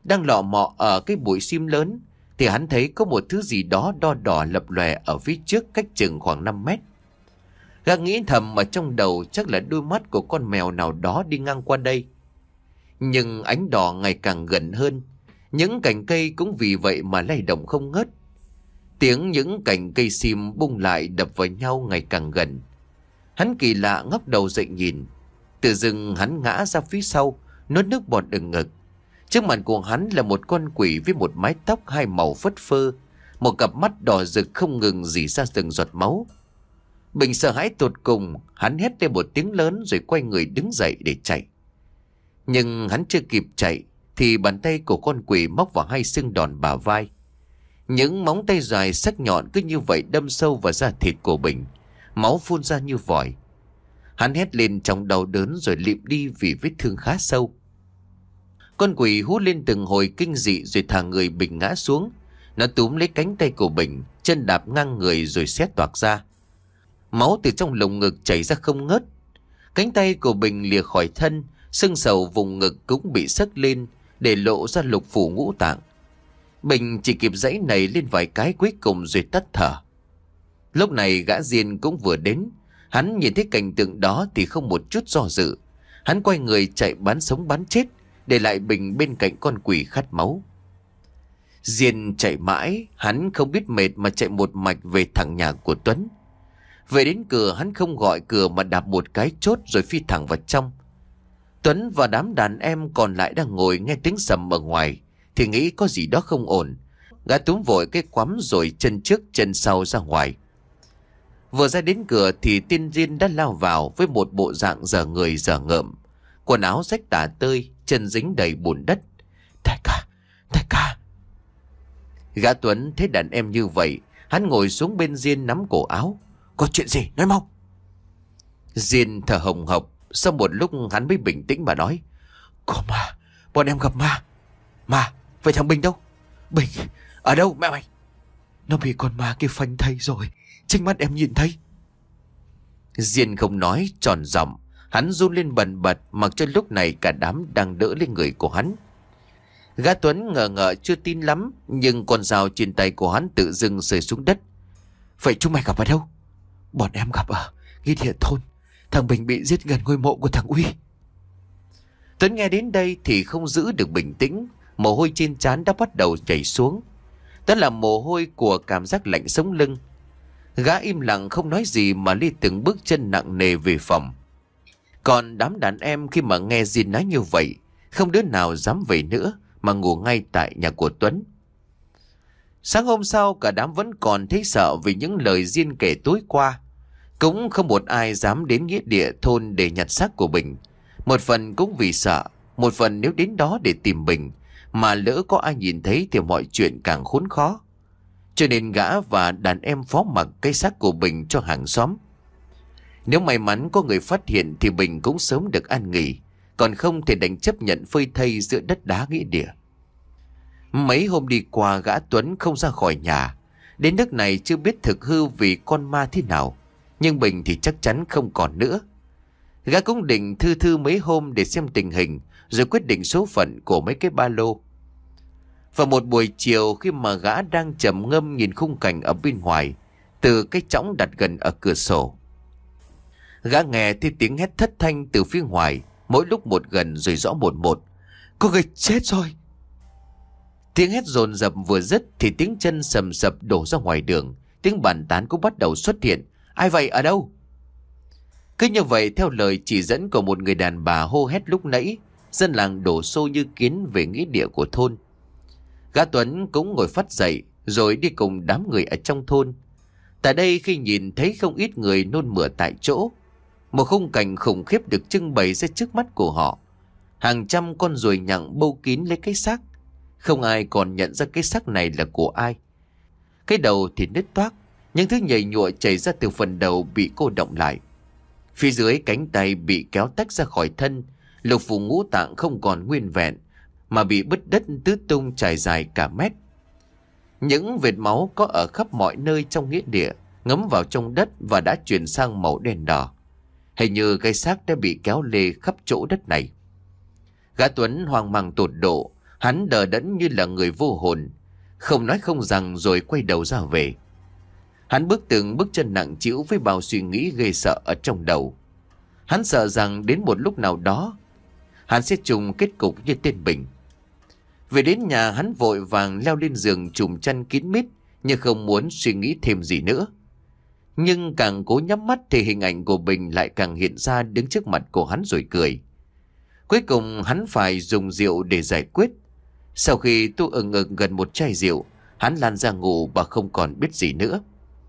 Đang lọ mọ ở cái bụi sim lớn thì hắn thấy có một thứ gì đó đo đỏ lập lòe ở phía trước cách chừng khoảng năm mét. Gã nghĩ thầm ở trong đầu chắc là đôi mắt của con mèo nào đó đi ngang qua đây. Nhưng ánh đỏ ngày càng gần hơn, những cành cây cũng vì vậy mà lay động không ngớt. Tiếng những cành cây sim bung lại đập vào nhau ngày càng gần. Hắn kỳ lạ ngóc đầu dậy nhìn. Từ rừng hắn ngã ra phía sau, nuốt nước bọt ừng ngực. Trước mặt của hắn là một con quỷ với một mái tóc hai màu phất phơ, một cặp mắt đỏ rực không ngừng rỉ ra từng giọt máu. Bình sợ hãi tột cùng, hắn hét lên một tiếng lớn rồi quay người đứng dậy để chạy. Nhưng hắn chưa kịp chạy thì bàn tay của con quỷ móc vào hai xương đòn bả vai. Những móng tay dài sắc nhọn cứ như vậy đâm sâu vào da thịt của Bình, máu phun ra như vòi. Hắn hét lên trong đau đớn rồi lịm đi vì vết thương khá sâu. Con quỷ hú lên từng hồi kinh dị rồi thả người Bình ngã xuống. Nó túm lấy cánh tay của Bình, chân đạp ngang người rồi xé toạc ra. Máu từ trong lồng ngực chảy ra không ngớt. Cánh tay của Bình lìa khỏi thân, xương sầu vùng ngực cũng bị xấc lên để lộ ra lục phủ ngũ tạng. Bình chỉ kịp giãy nảy lên vài cái cuối cùng rồi tắt thở. Lúc này gã Diên cũng vừa đến. Hắn nhìn thấy cảnh tượng đó thì không một chút do dự. Hắn quay người chạy bán sống bán chết, để lại Bình bên cạnh con quỷ khát máu. Diên chạy mãi, hắn không biết mệt mà chạy một mạch về thẳng nhà của Tuấn. Về đến cửa hắn không gọi cửa mà đạp một cái chốt rồi phi thẳng vào trong. Tuấn và đám đàn em còn lại đang ngồi nghe tiếng sầm ở ngoài thì nghĩ có gì đó không ổn. Gã túm vội cái quắm rồi chân trước chân sau ra ngoài. Vừa ra đến cửa thì tiên Diên đã lao vào với một bộ dạng dở người dở ngợm, quần áo rách tả tơi, chân dính đầy bùn đất. Đại ca, đại ca. Gã Tuấn thấy đàn em như vậy, hắn ngồi xuống bên Diên nắm cổ áo. Có chuyện gì, nói mau. Diên thở hồng hộc, sau một lúc hắn mới bình tĩnh mà nói. Có ma, bọn em gặp ma. Ma, vậy thằng Bình đâu? Bình, ở đâu mẹ mày? Nó bị con ma kia phanh thây rồi, chính mắt em nhìn thấy. Diên không nói, tròn giọng. Hắn run lên bần bật, mặc cho lúc này cả đám đang đỡ lên người của hắn. Gã Tuấn ngờ ngợ chưa tin lắm, nhưng con dao trên tay của hắn tự dưng rơi xuống đất. Vậy chúng mày gặp ở đâu? Bọn em gặp ở nghĩa địa thôn. Thằng Bình bị giết gần ngôi mộ của thằng Uy. Tuấn nghe đến đây thì không giữ được bình tĩnh, mồ hôi trên trán đã bắt đầu chảy xuống. Đó là mồ hôi của cảm giác lạnh sống lưng. Gã im lặng không nói gì mà đi từng bước chân nặng nề về phòng. Còn đám đàn em khi mà nghe Diên nói như vậy, không đứa nào dám về nữa mà ngủ ngay tại nhà của Tuấn. Sáng hôm sau cả đám vẫn còn thấy sợ vì những lời Diên kể tối qua. Cũng không một ai dám đến nghĩa địa thôn để nhặt xác của Bình. Một phần cũng vì sợ, một phần nếu đến đó để tìm Bình mà lỡ có ai nhìn thấy thì mọi chuyện càng khốn khó. Cho nên gã và đàn em phó mặc cái xác của Bình cho hàng xóm. Nếu may mắn có người phát hiện thì Bình cũng sớm được an nghỉ, còn không thì đành chấp nhận phơi thây giữa đất đá nghĩa địa. Mấy hôm đi qua gã Tuấn không ra khỏi nhà. Đến nước này chưa biết thực hư vì con ma thế nào, nhưng Bình thì chắc chắn không còn nữa. Gã cũng định thư thư mấy hôm để xem tình hình rồi quyết định số phận của mấy cái ba lô. Vào một buổi chiều khi mà gã đang trầm ngâm nhìn khung cảnh ở bên ngoài từ cái chõng đặt gần ở cửa sổ, gã nghe thấy tiếng hét thất thanh từ phía ngoài, mỗi lúc một gần rồi rõ một một. Có người chết rồi. Tiếng hét dồn dập vừa dứt thì tiếng chân sầm sập đổ ra ngoài đường, tiếng bàn tán cũng bắt đầu xuất hiện. Ai vậy, ở đâu? Cứ như vậy theo lời chỉ dẫn của một người đàn bà hô hét lúc nãy, dân làng đổ xô như kiến về nghĩa địa của thôn. Gã Tuấn cũng ngồi phắt dậy rồi đi cùng đám người ở trong thôn. Tại đây khi nhìn thấy không ít người nôn mửa tại chỗ, một khung cảnh khủng khiếp được trưng bày ra trước mắt của họ. Hàng trăm con ruồi nhặng bâu kín lấy cái xác. Không ai còn nhận ra cái xác này là của ai. Cái đầu thì nứt toác, những thứ nhầy nhụa chảy ra từ phần đầu bị cô động lại. Phía dưới cánh tay bị kéo tách ra khỏi thân, lục phủ ngũ tạng không còn nguyên vẹn mà bị bứt đất tứ tung trải dài cả mét. Những vệt máu có ở khắp mọi nơi trong nghĩa địa ngấm vào trong đất và đã chuyển sang màu đen đỏ. Hình như cái xác đã bị kéo lê khắp chỗ đất này. Gã Tuấn hoang mang tột độ, Hắn đờ đẫn như là người vô hồn, không nói không rằng rồi quay đầu ra về. Hắn bước từng bước chân nặng trĩu với bao suy nghĩ ghê sợ ở trong đầu. Hắn sợ rằng đến một lúc nào đó hắn sẽ trùng kết cục như tên Bình. Về đến nhà, hắn vội vàng leo lên giường trùm chăn kín mít, nhưng không muốn suy nghĩ thêm gì nữa. Nhưng càng cố nhắm mắt thì hình ảnh của Bình lại càng hiện ra đứng trước mặt của hắn rồi cười. Cuối cùng hắn phải dùng rượu để giải quyết. Sau khi tu ừng ực gần một chai rượu, hắn lan ra ngủ và không còn biết gì nữa.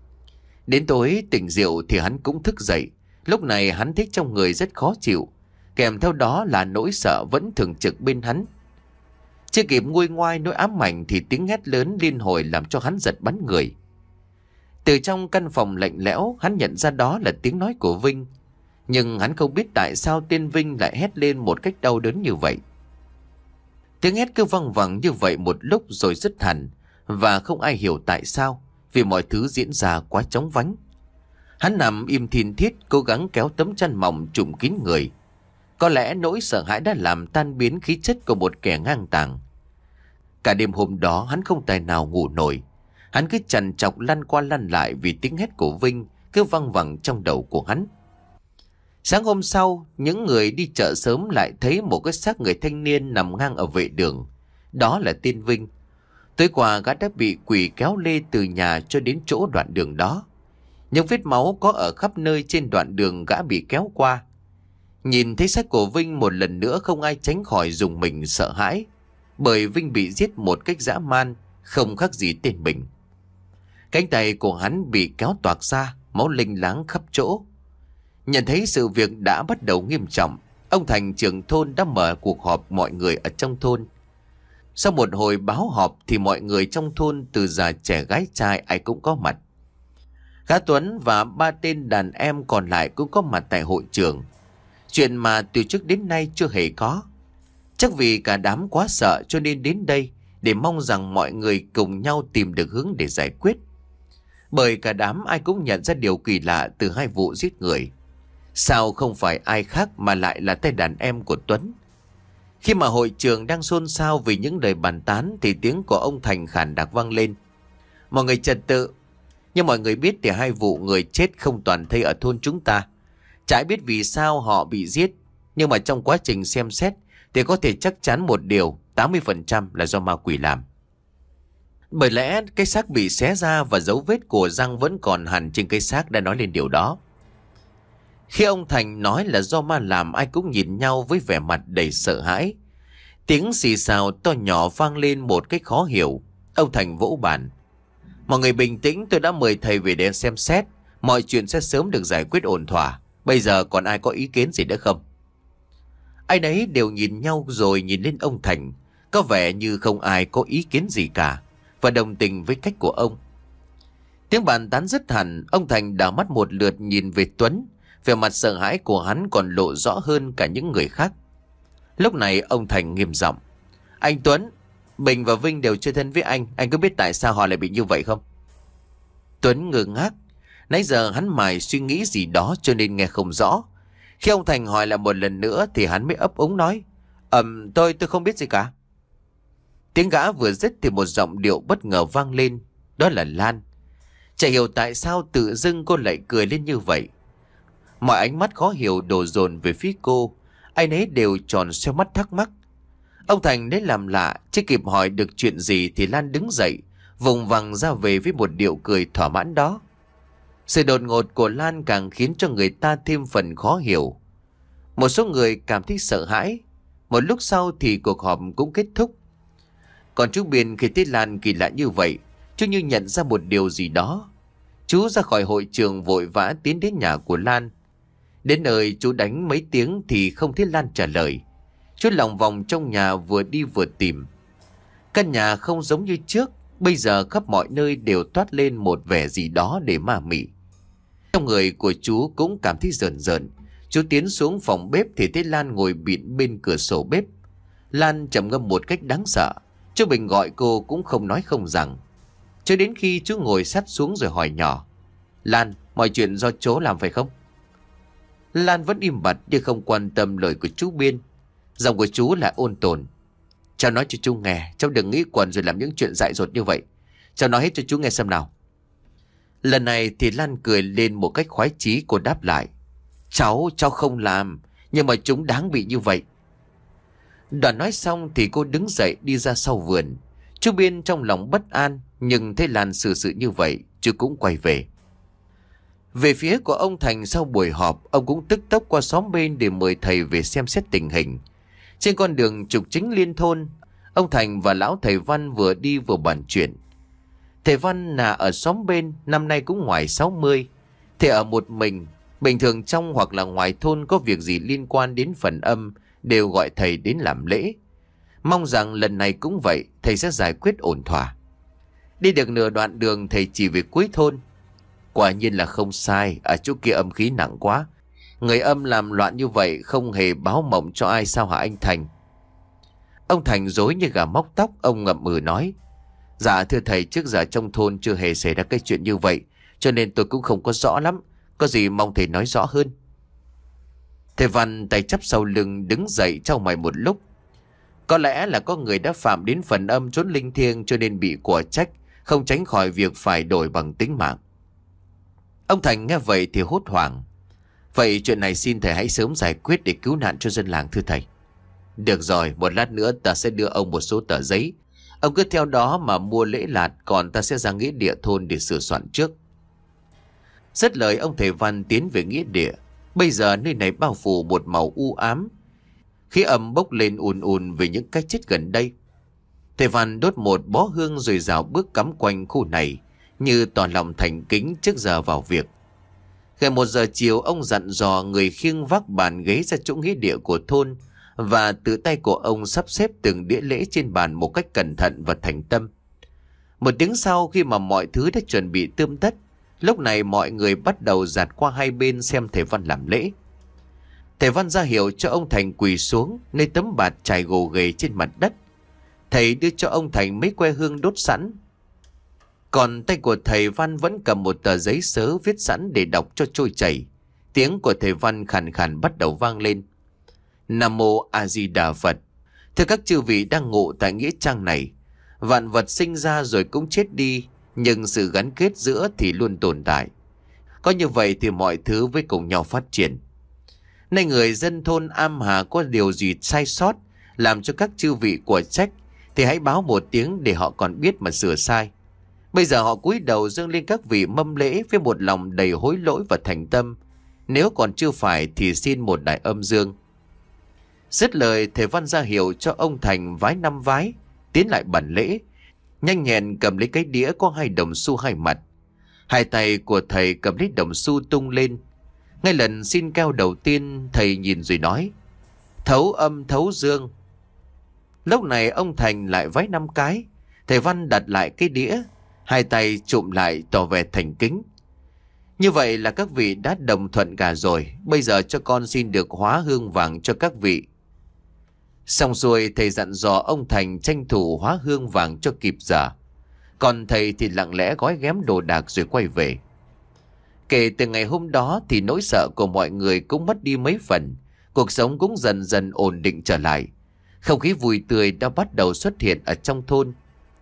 Đến tối tỉnh rượu thì hắn cũng thức dậy. Lúc này hắn thấy trong người rất khó chịu, kèm theo đó là nỗi sợ vẫn thường trực bên hắn. Chưa kịp nguôi ngoai nỗi ám ảnh thì tiếng hét lớn liên hồi làm cho hắn giật bắn người. Từ trong căn phòng lạnh lẽo, hắn nhận ra đó là tiếng nói của Vinh. Nhưng hắn không biết tại sao tên Vinh lại hét lên một cách đau đớn như vậy. Tiếng hét cứ văng vẳng như vậy một lúc rồi dứt hẳn, và không ai hiểu tại sao, vì mọi thứ diễn ra quá chóng vánh. Hắn nằm im thin thiết, cố gắng kéo tấm chăn mỏng trùm kín người. Có lẽ nỗi sợ hãi đã làm tan biến khí chất của một kẻ ngang tàng. Cả đêm hôm đó hắn không tài nào ngủ nổi. Hắn cứ trằn trọc lăn qua lăn lại vì tiếng hét của Vinh cứ văng vẳng trong đầu của hắn. Sáng hôm sau, những người đi chợ sớm lại thấy một cái xác người thanh niên nằm ngang ở vệ đường. Đó là tên Vinh. Tối qua gã đã bị quỷ kéo lê từ nhà cho đến chỗ đoạn đường đó. Những vết máu có ở khắp nơi trên đoạn đường gã bị kéo qua. Nhìn thấy xác của Vinh một lần nữa, không ai tránh khỏi rùng mình sợ hãi, bởi Vinh bị giết một cách dã man, không khác gì tên Bình. Cánh tay của hắn bị kéo toạc ra, máu linh láng khắp chỗ. Nhận thấy sự việc đã bắt đầu nghiêm trọng, ông Thành trưởng thôn đã mở cuộc họp mọi người ở trong thôn. Sau một hồi báo họp thì mọi người trong thôn từ già trẻ gái trai ai cũng có mặt. Khá Tuấn và ba tên đàn em còn lại cũng có mặt tại hội trường. Chuyện mà từ trước đến nay chưa hề có. Chắc vì cả đám quá sợ cho nên đến đây để mong rằng mọi người cùng nhau tìm được hướng để giải quyết. Bởi cả đám ai cũng nhận ra điều kỳ lạ từ hai vụ giết người. Sao không phải ai khác mà lại là tay đàn em của Tuấn? Khi mà hội trường đang xôn xao vì những lời bàn tán thì tiếng của ông Thành khàn đặc vang lên. Mọi người trật tự. Nhưng mọi người biết thì hai vụ người chết không toàn thấy ở thôn chúng ta. Chả biết vì sao họ bị giết, nhưng mà trong quá trình xem xét thì có thể chắc chắn một điều, tám mươi phần trăm là do ma quỷ làm. Bởi lẽ cái xác bị xé ra và dấu vết của răng vẫn còn hằn trên cái xác đã nói lên điều đó. Khi ông Thành nói là do ma làm, ai cũng nhìn nhau với vẻ mặt đầy sợ hãi. Tiếng xì xào to nhỏ vang lên một cách khó hiểu. Ông Thành vỗ bàn. Mọi người bình tĩnh, tôi đã mời thầy về để xem xét. Mọi chuyện sẽ sớm được giải quyết ổn thỏa. Bây giờ còn ai có ý kiến gì nữa không? Ai nấy đều nhìn nhau rồi nhìn lên ông Thành. Có vẻ như không ai có ý kiến gì cả, và đồng tình với cách của ông. Tiếng bàn tán dứt hẳn, ông Thành đảo mắt một lượt nhìn về Tuấn. Vẻ mặt sợ hãi của hắn còn lộ rõ hơn cả những người khác. Lúc này ông Thành nghiêm giọng. Anh Tuấn, Bình và Vinh đều chơi thân với anh. Anh có biết tại sao họ lại bị như vậy không? Tuấn ngơ ngác. Nãy giờ hắn mải suy nghĩ gì đó cho nên nghe không rõ. Khi ông Thành hỏi lại một lần nữa thì hắn mới ấp úng nói. Ừm, tôi tôi không biết gì cả. Tiếng gã vừa dứt thì một giọng điệu bất ngờ vang lên. Đó là Lan. Chả hiểu tại sao tự dưng cô lại cười lên như vậy. Mọi ánh mắt khó hiểu đổ dồn về phía cô. Ai nấy đều tròn xoe mắt thắc mắc. Ông Thành lấy làm lạ, chưa kịp hỏi được chuyện gì thì Lan đứng dậy, vùng vằng ra về với một điệu cười thỏa mãn đó. Sự đột ngột của Lan càng khiến cho người ta thêm phần khó hiểu. Một số người cảm thấy sợ hãi. Một lúc sau thì cuộc họp cũng kết thúc. Còn chú Biên khi thấy Lan kỳ lạ như vậy, chú như nhận ra một điều gì đó. Chú ra khỏi hội trường vội vã tiến đến nhà của Lan. Đến nơi chú đánh mấy tiếng thì không thấy Lan trả lời. Chú lòng vòng trong nhà vừa đi vừa tìm. Căn nhà không giống như trước. Bây giờ khắp mọi nơi đều toát lên một vẻ gì đó để ma mị. Trong người của chú cũng cảm thấy rờn rợn. Chú tiến xuống phòng bếp thì thấy Lan ngồi bịn bên cửa sổ bếp. Lan trầm ngâm một cách đáng sợ. Chú Bình gọi cô cũng không nói không rằng. Cho đến khi chú ngồi sát xuống rồi hỏi nhỏ. Lan, mọi chuyện do chú làm phải không? Lan vẫn im bặt như không quan tâm lời của chú Biên. Giọng của chú lại ôn tồn. Cháu nói cho chú nghe, cháu đừng nghĩ quẩn rồi làm những chuyện dại dột như vậy. Cháu nói hết cho chú nghe xem nào. Lần này thì Lan cười lên một cách khoái chí. Cô đáp lại: Cháu, cháu không làm, nhưng mà chúng đáng bị như vậy. Đoạn nói xong thì cô đứng dậy đi ra sau vườn. Chú Biên trong lòng bất an, nhưng thấy Lan xử sự như vậy, chú cũng quay về. Về phía của ông Thành, sau buổi họp, ông cũng tức tốc qua xóm bên để mời thầy về xem xét tình hình. Trên con đường trục chính liên thôn, ông Thành và lão thầy Văn vừa đi vừa bàn chuyện. Thầy Văn là ở xóm bên, năm nay cũng ngoài sáu mươi. Thầy ở một mình, bình thường trong hoặc là ngoài thôn có việc gì liên quan đến phần âm đều gọi thầy đến làm lễ. Mong rằng lần này cũng vậy, thầy sẽ giải quyết ổn thỏa. Đi được nửa đoạn đường, thầy chỉ về cuối thôn. Quả nhiên là không sai, ở chỗ kia âm khí nặng quá. Người âm làm loạn như vậy không hề báo mộng cho ai sao hả anh Thành? Ông Thành rối như gà móc tóc, ông ngậm ngùi nói: Dạ thưa thầy, trước giờ trong thôn chưa hề xảy ra cái chuyện như vậy, cho nên tôi cũng không có rõ lắm. Có gì mong thầy nói rõ hơn. Thầy Văn tay chắp sau lưng đứng dậy trao mày một lúc. Có lẽ là có người đã phạm đến phần âm trốn linh thiêng, cho nên bị quả trách, không tránh khỏi việc phải đổi bằng tính mạng. Ông Thành nghe vậy thì hốt hoảng: Vậy chuyện này xin thầy hãy sớm giải quyết để cứu nạn cho dân làng thưa thầy. Được rồi, một lát nữa ta sẽ đưa ông một số tờ giấy. Ông cứ theo đó mà mua lễ lạt, còn ta sẽ ra nghĩa địa thôn để sửa soạn trước. Dứt lời, ông thầy Văn tiến về nghĩa địa. Bây giờ nơi này bao phủ một màu u ám, khí âm bốc lên ùn ùn về những cái chết gần đây. Thầy Văn đốt một bó hương rồi rào bước cắm quanh khu này, như tỏ lòng thành kính trước giờ vào việc. Gần một giờ chiều, ông dặn dò người khiêng vác bàn ghế ra chỗ nghĩa địa của thôn, và tự tay của ông sắp xếp từng đĩa lễ trên bàn một cách cẩn thận và thành tâm. Một tiếng sau, khi mà mọi thứ đã chuẩn bị tươm tất, lúc này mọi người bắt đầu dạt qua hai bên xem thầy Văn làm lễ. Thầy Văn ra hiệu cho ông Thành quỳ xuống nơi tấm bạt trải gồ ghề trên mặt đất. Thầy đưa cho ông Thành mấy que hương đốt sẵn. Còn tay của thầy Văn vẫn cầm một tờ giấy sớ viết sẵn để đọc cho trôi chảy. Tiếng của thầy Văn khàn khàn bắt đầu vang lên: Nam mô A Di Đà Phật. Thưa các chư vị đang ngụ tại nghĩa trang này, vạn vật sinh ra rồi cũng chết đi, nhưng sự gắn kết giữa thì luôn tồn tại. Có như vậy thì mọi thứ mới cùng nhau phát triển. Nay người dân thôn Am Hà có điều gì sai sót, làm cho các chư vị của trách, thì hãy báo một tiếng để họ còn biết mà sửa sai. Bây giờ họ cúi đầu dâng lên các vị mâm lễ với một lòng đầy hối lỗi và thành tâm. Nếu còn chưa phải thì xin một đại âm dương. Dứt lời, thầy Văn ra hiệu cho ông Thành vái năm vái, tiến lại bàn lễ, nhanh nhẹn cầm lấy cái đĩa có hai đồng xu hai mặt. Hai tay của thầy cầm lấy đồng xu tung lên. Ngay lần xin keo đầu tiên, thầy nhìn rồi nói: Thấu âm thấu dương. Lúc này ông Thành lại vái năm cái. Thầy Văn đặt lại cái đĩa, hai tay chụm lại tỏ vẻ thành kính. Như vậy là các vị đã đồng thuận cả rồi. Bây giờ cho con xin được hóa hương vàng cho các vị. Xong rồi, thầy dặn dò ông Thành tranh thủ hóa hương vàng cho kịp giờ. Còn thầy thì lặng lẽ gói ghém đồ đạc rồi quay về. Kể từ ngày hôm đó thì nỗi sợ của mọi người cũng mất đi mấy phần. Cuộc sống cũng dần dần ổn định trở lại. Không khí vui tươi đã bắt đầu xuất hiện ở trong thôn.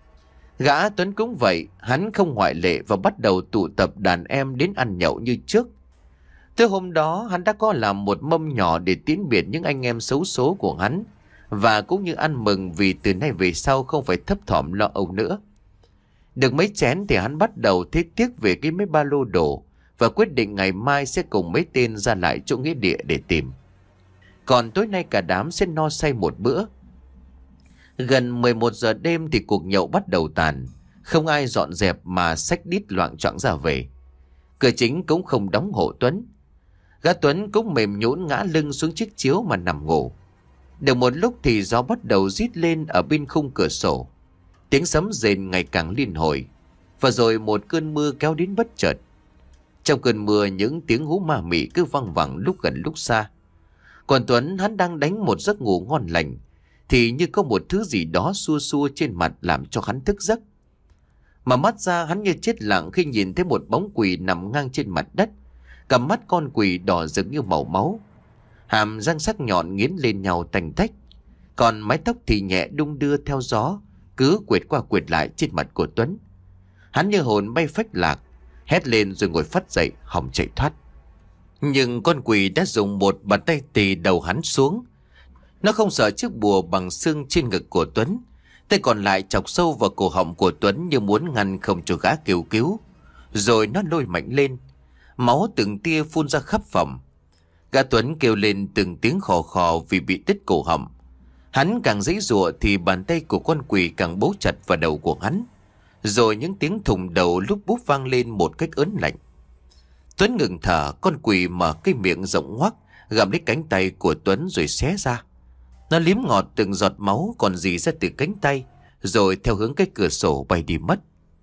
Gã Tuấn cũng vậy, hắn không ngoại lệ và bắt đầu tụ tập đàn em đến ăn nhậu như trước. Tới hôm đó, hắn đã có làm một mâm nhỏ để tiễn biệt những anh em xấu số của hắn, và cũng như ăn mừng vì từ nay về sau không phải thấp thỏm lo âu nữa. Được mấy chén thì hắn bắt đầu thấy tiếc về cái mấy ba lô đồ, và quyết định ngày mai sẽ cùng mấy tên ra lại chỗ nghĩa địa để tìm. Còn tối nay cả đám sẽ no say một bữa. Gần mười một giờ đêm thì cuộc nhậu bắt đầu tàn. Không ai dọn dẹp mà xách đít loạng choạng ra về. Cửa chính cũng không đóng hộ Tuấn. Gã Tuấn cũng mềm nhũn ngã lưng xuống chiếc chiếu mà nằm ngủ. Được một lúc thì gió bắt đầu rít lên ở bên khung cửa sổ. Tiếng sấm rền ngày càng liên hồi. Và rồi một cơn mưa kéo đến bất chợt. Trong cơn mưa, những tiếng hú ma mị cứ văng vẳng lúc gần lúc xa. Còn Tuấn, hắn đang đánh một giấc ngủ ngon lành, thì như có một thứ gì đó xua xua trên mặt làm cho hắn thức giấc. Mà mắt ra, hắn như chết lặng khi nhìn thấy một bóng quỷ nằm ngang trên mặt đất. Cặp mắt con quỷ đỏ rực như màu máu, hàm răng sắc nhọn nghiến lên nhau tành tách. còn mái tóc thì nhẹ đung đưa theo gió, cứ quệt qua quệt lại trên mặt của Tuấn. Hắn như hồn bay phách lạc, hét lên rồi ngồi phắt dậy hòng chạy thoát. Nhưng con quỷ đã dùng một bàn tay tì đầu hắn xuống. Nó không sợ chiếc bùa bằng xương trên ngực của Tuấn, tay còn lại chọc sâu vào cổ họng của Tuấn như muốn ngăn không cho gã kêu cứu. Rồi nó lôi mạnh lên, máu từng tia phun ra khắp phòng. Gã Tuấn kêu lên từng tiếng khò khò vì bị đứt cổ họng. Hắn càng giãy giụa thì bàn tay của con quỷ càng bấu chặt vào đầu của hắn. Rồi những tiếng thùng đầu lúc búp vang lên một cách ớn lạnh. Tuấn ngừng thở, con quỷ mở cái miệng rộng ngoác, gặm lấy cánh tay của Tuấn rồi xé ra. Nó liếm ngọt từng giọt máu còn rỉ ra từ cánh tay, rồi theo hướng cái cửa sổ bay đi mất.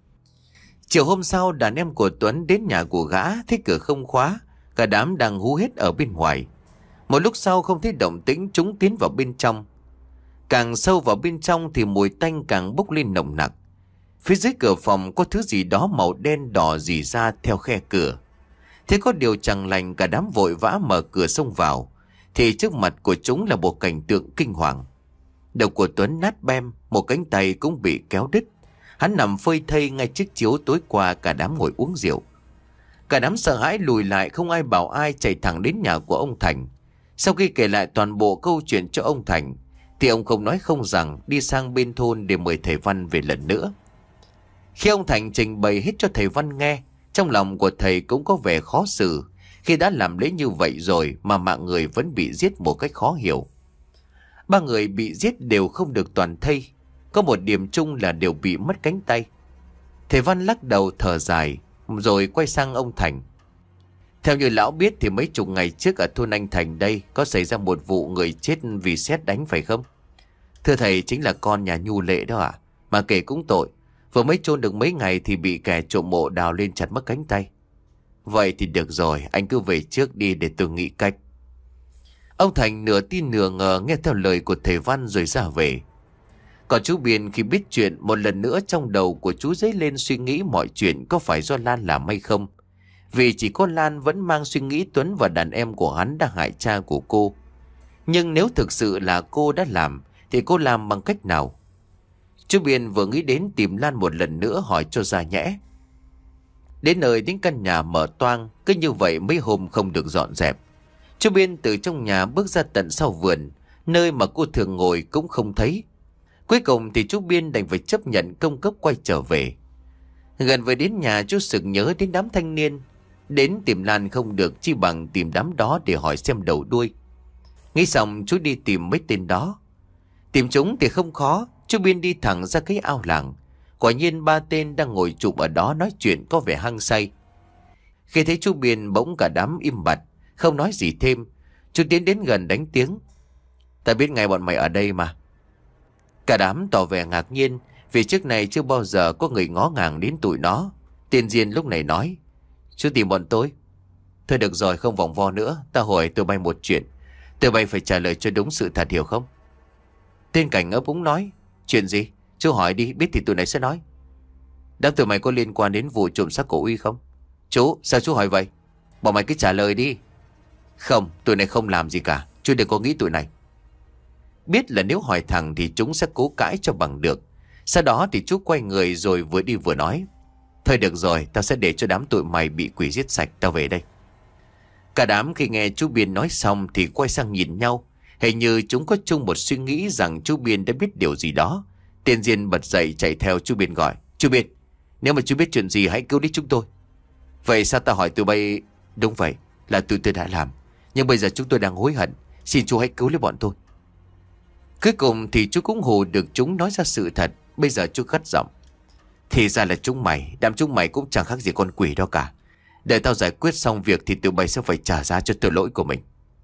Chiều hôm sau, đàn em của Tuấn đến nhà của gã, thấy cửa không khóa, cả đám đang hú hét ở bên ngoài. Một lúc sau không thấy động tĩnh, chúng tiến vào bên trong. Càng sâu vào bên trong thì mùi tanh càng bốc lên nồng nặc. Phía dưới cửa phòng có thứ gì đó màu đen đỏ rỉ ra theo khe cửa. Thế có điều chẳng lành, cả đám vội vã mở cửa xông vào, thì trước mặt của chúng là một cảnh tượng kinh hoàng. Đầu của Tuấn nát bem, một cánh tay cũng bị kéo đứt. Hắn nằm phơi thây ngay chiếc chiếu tối qua cả đám ngồi uống rượu. Cả đám sợ hãi lùi lại, không ai bảo ai, chạy thẳng đến nhà của ông Thành. Sau khi kể lại toàn bộ câu chuyện cho ông Thành, thì ông không nói không rằng đi sang bên thôn để mời thầy Văn về lần nữa. Khi ông Thành trình bày hết cho thầy Văn nghe, trong lòng của thầy cũng có vẻ khó xử, khi đã làm lễ như vậy rồi mà mạng người vẫn bị giết một cách khó hiểu. Ba người bị giết đều không được toàn thây, có một điểm chung là đều bị mất cánh tay. Thầy Văn lắc đầu thở dài, rồi quay sang ông Thành. Theo như lão biết thì mấy chục ngày trước ở thôn anh Thành đây có xảy ra một vụ người chết vì sét đánh phải không? Thưa thầy, chính là con nhà Nhu Lệ đó ạ. À? Mà kể cũng tội, vừa mới chôn được mấy ngày thì bị kẻ trộm mộ đào lên chặt mất cánh tay. Vậy thì được rồi, anh cứ về trước đi để tôi nghĩ cách. Ông Thành nửa tin nửa ngờ nghe theo lời của thầy Văn rồi ra về. Còn chú Biên khi biết chuyện, một lần nữa trong đầu của chú dấy lên suy nghĩ mọi chuyện có phải do Lan làm hay không. Vì chỉ có Lan vẫn mang suy nghĩ Tuấn và đàn em của hắn đã hại cha của cô. Nhưng nếu thực sự là cô đã làm thì cô làm bằng cách nào? Chú Biên vừa nghĩ đến tìm Lan một lần nữa hỏi cho ra nhẽ. Đến nơi đến căn nhà mở toang, cứ như vậy mấy hôm không được dọn dẹp. Chú Biên từ trong nhà bước ra tận sau vườn, nơi mà cô thường ngồi cũng không thấy. Cuối cùng thì chú Biên đành phải chấp nhận công cấp quay trở về. Gần về đến nhà, chú sực nhớ đến đám thanh niên. Đến tìm Lan không được, chi bằng tìm đám đó để hỏi xem đầu đuôi. Nghĩ xong chú đi tìm mấy tên đó. Tìm chúng thì không khó, chú Biên đi thẳng ra cái ao làng. Quả nhiên ba tên đang ngồi chụp ở đó nói chuyện có vẻ hăng say. Khi thấy chú Biên bỗng cả đám im bặt, không nói gì thêm. Chú tiến đến gần đánh tiếng. Ta biết ngay bọn mày ở đây mà. Cả đám tỏ vẻ ngạc nhiên, vì trước này chưa bao giờ có người ngó ngàng đến tụi nó. Tiên Diên lúc này nói: Chú tìm bọn tôi. Thôi được rồi, không vòng vo nữa. Ta hỏi tụi bay một chuyện, tụi bay phải trả lời cho đúng sự thật, hiểu không? Tên Cảnh ấp úng nói: Chuyện gì? Chú hỏi đi, biết thì tụi này sẽ nói. Đám tụi mày có liên quan đến vụ trộm xác của Uy không? Chú, sao chú hỏi vậy? Bọn mày cứ trả lời đi. Không, tụi này không làm gì cả. Chú đừng có nghĩ tụi này. Biết là nếu hỏi thẳng thì chúng sẽ cố cãi cho bằng được. Sau đó thì chú quay người rồi vừa đi vừa nói: Thôi được rồi, tao sẽ để cho đám tụi mày bị quỷ giết sạch, tao về đây. Cả đám khi nghe chú Biên nói xong thì quay sang nhìn nhau. Hình như chúng có chung một suy nghĩ rằng chú Biên đã biết điều gì đó. Tiên Diên bật dậy chạy theo chú Biên gọi: Chú Biên, nếu mà chú biết chuyện gì hãy cứu đi chúng tôi. Vậy sao tao hỏi tụi bay? Đúng vậy, là tụi tôi đã làm, nhưng bây giờ chúng tôi đang hối hận. Xin chú hãy cứu lấy bọn tôi. Cuối cùng thì chú cũng hù được chúng nói ra sự thật. Bây giờ chú gắt giọng: Thì ra là chúng mày, đám chúng mày cũng chẳng khác gì con quỷ đó cả. Để tao giải quyết xong việc thì tụi bay sẽ phải trả giá cho tội lỗi của mình.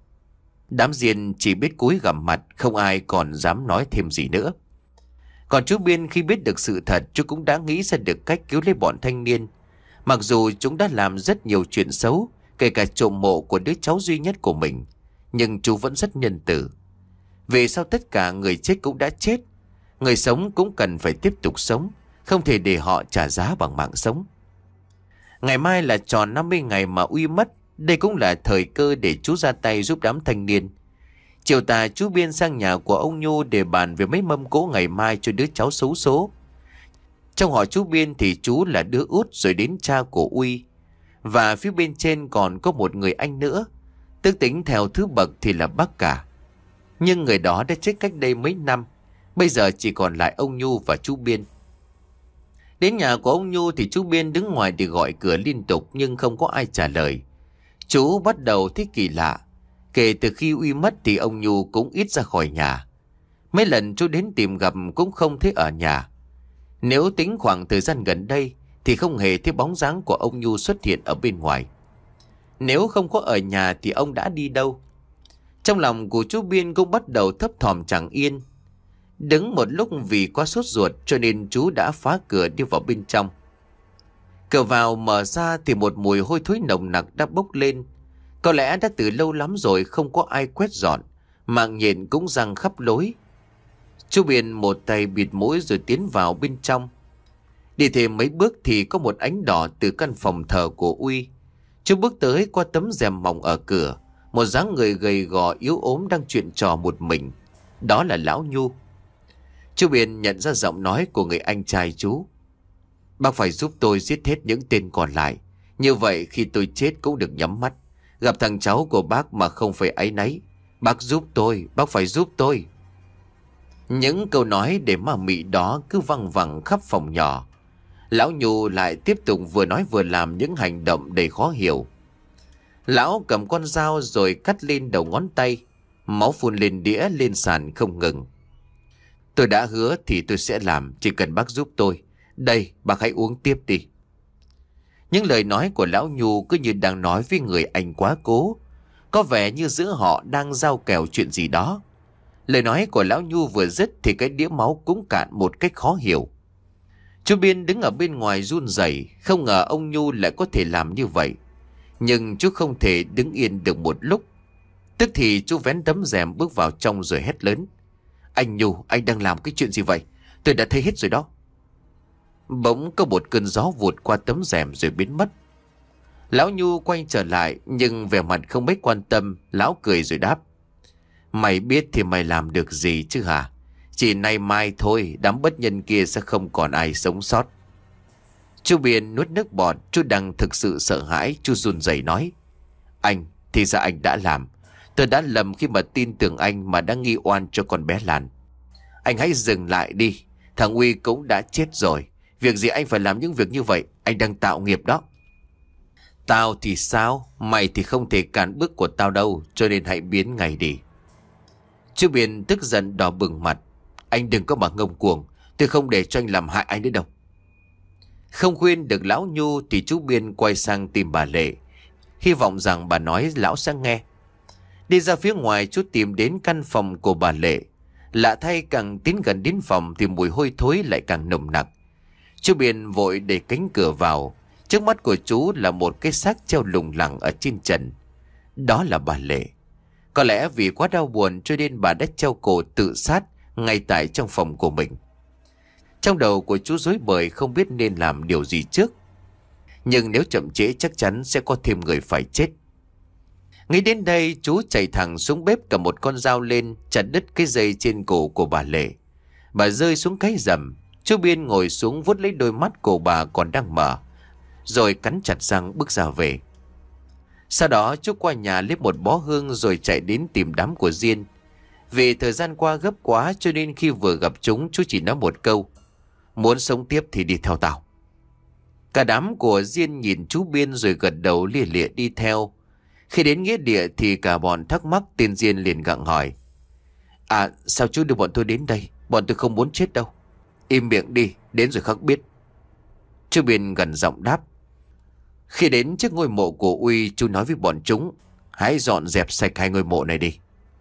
Đám Diên chỉ biết cúi gằm mặt, không ai còn dám nói thêm gì nữa. Còn chú Biên khi biết được sự thật, chú cũng đã nghĩ ra được cách cứu lấy bọn thanh niên. Mặc dù chúng đã làm rất nhiều chuyện xấu, kể cả trộm mộ của đứa cháu duy nhất của mình, nhưng chú vẫn rất nhân từ. Vì sao tất cả người chết cũng đã chết, người sống cũng cần phải tiếp tục sống, không thể để họ trả giá bằng mạng sống. Ngày mai là tròn năm mươi ngày mà Uy mất. Đây cũng là thời cơ để chú ra tay giúp đám thanh niên. Chiều tà chú Biên sang nhà của ông Nhu để bàn về mấy mâm cỗ ngày mai cho đứa cháu xấu số. Trong họ chú Biên thì chú là đứa út rồi đến cha của Uy. Và phía bên trên còn có một người anh nữa, tức tính theo thứ bậc thì là bác cả. Nhưng người đó đã chết cách đây mấy năm. Bây giờ chỉ còn lại ông Nhu và chú Biên. Đến nhà của ông Nhu thì chú Biên đứng ngoài để gọi cửa liên tục nhưng không có ai trả lời. Chú bắt đầu thấy kỳ lạ. Kể từ khi Uy mất thì ông Nhu cũng ít ra khỏi nhà. Mấy lần chú đến tìm gặp cũng không thấy ở nhà. Nếu tính khoảng thời gian gần đây thì không hề thấy bóng dáng của ông Nhu xuất hiện ở bên ngoài. Nếu không có ở nhà thì ông đã đi đâu? Trong lòng của chú Biên cũng bắt đầu thấp thỏm chẳng yên. Đứng một lúc vì quá sốt ruột cho nên chú đã phá cửa đi vào bên trong. Cửa vào mở ra thì một mùi hôi thối nồng nặc đã bốc lên. Có lẽ đã từ lâu lắm rồi không có ai quét dọn, mạng nhện cũng răng khắp lối. Chú Biên một tay bịt mũi rồi tiến vào bên trong. Đi thêm mấy bước thì có một ánh đỏ từ căn phòng thờ của Uy. Chú bước tới qua tấm rèm mỏng ở cửa. Một dáng người gầy gò yếu ốm đang chuyện trò một mình. Đó là lão Nhu. Chú Biên nhận ra giọng nói của người anh trai chú. Bác phải giúp tôi giết hết những tên còn lại. Như vậy khi tôi chết cũng được nhắm mắt. Gặp thằng cháu của bác mà không phải áy náy. Bác giúp tôi, bác phải giúp tôi. Những câu nói để mà mị đó cứ văng vẳng khắp phòng nhỏ. Lão Nhu lại tiếp tục vừa nói vừa làm những hành động đầy khó hiểu. Lão cầm con dao rồi cắt lên đầu ngón tay. Máu phun lên đĩa lên sàn không ngừng. Tôi đã hứa thì tôi sẽ làm, chỉ cần bác giúp tôi. Đây, bác hãy uống tiếp đi. Những lời nói của lão Nhu cứ như đang nói với người anh quá cố. Có vẻ như giữa họ đang giao kèo chuyện gì đó. Lời nói của lão Nhu vừa dứt thì cái đĩa máu cũng cạn một cách khó hiểu. Chú Biên đứng ở bên ngoài run rẩy, không ngờ ông Nhu lại có thể làm như vậy. Nhưng chú không thể đứng yên được một lúc. Tức thì chú vén tấm rèm bước vào trong rồi hét lớn. Anh Nhu, anh đang làm cái chuyện gì vậy? Tôi đã thấy hết rồi đó. Bỗng có một cơn gió vụt qua tấm rèm rồi biến mất. Lão Nhu quay trở lại nhưng vẻ mặt không mấy quan tâm. Lão cười rồi đáp. Mày biết thì mày làm được gì chứ hả? Chỉ nay mai thôi, đám bất nhân kia sẽ không còn ai sống sót. Chú Biên nuốt nước bọt. Chú đang thực sự sợ hãi. Chú run rẩy nói. Anh, thì ra anh đã làm. Tôi đã lầm khi mà tin tưởng anh mà đã nghi oan cho con bé Lan. Anh hãy dừng lại đi. Thằng Uy cũng đã chết rồi. Việc gì anh phải làm những việc như vậy? Anh đang tạo nghiệp đó. Tao thì sao? Mày thì không thể cản bước của tao đâu. Cho nên hãy biến ngay đi. Chú Biên tức giận đỏ bừng mặt. Anh đừng có mà ngông cuồng. Tôi không để cho anh làm hại anh nữa đâu. Không khuyên được lão Nhu thì chú Biên quay sang tìm bà Lệ. Hy vọng rằng bà nói lão sẽ nghe. Đi ra phía ngoài chú tìm đến căn phòng của bà Lệ. Lạ thay càng tiến gần đến phòng thì mùi hôi thối lại càng nồng nặc. Chú Biên vội đẩy cánh cửa vào. Trước mắt của chú là một cái xác treo lủng lẳng ở trên trần. Đó là bà Lệ. Có lẽ vì quá đau buồn cho nên bà đã treo cổ tự sát ngay tại trong phòng của mình. Trong đầu của chú rối bời không biết nên làm điều gì trước. Nhưng nếu chậm trễ chắc chắn sẽ có thêm người phải chết. Nghĩ đến đây chú chạy thẳng xuống bếp cầm một con dao lên chặt đứt cái dây trên cổ của bà Lệ. Bà rơi xuống cái rầm. Chú Biên ngồi xuống vuốt lấy đôi mắt của bà còn đang mở. Rồi cắn chặt răng bước ra về. Sau đó chú qua nhà lấy một bó hương rồi chạy đến tìm đám của Diên. Vì thời gian qua gấp quá cho nên khi vừa gặp chúng chú chỉ nói một câu. Muốn sống tiếp thì đi theo tao. Cả đám của Diên nhìn chú Biên rồi gật đầu lia lịa đi theo. Khi đến nghĩa địa thì cả bọn thắc mắc. Tên Diên liền gặng hỏi. À sao chú đưa bọn tôi đến đây? Bọn tôi không muốn chết đâu. Im miệng đi, đến rồi khắc biết. Chú Biên gần giọng đáp. Khi đến trước ngôi mộ của Uy, chú nói với bọn chúng. Hãy dọn dẹp sạch hai ngôi mộ này đi.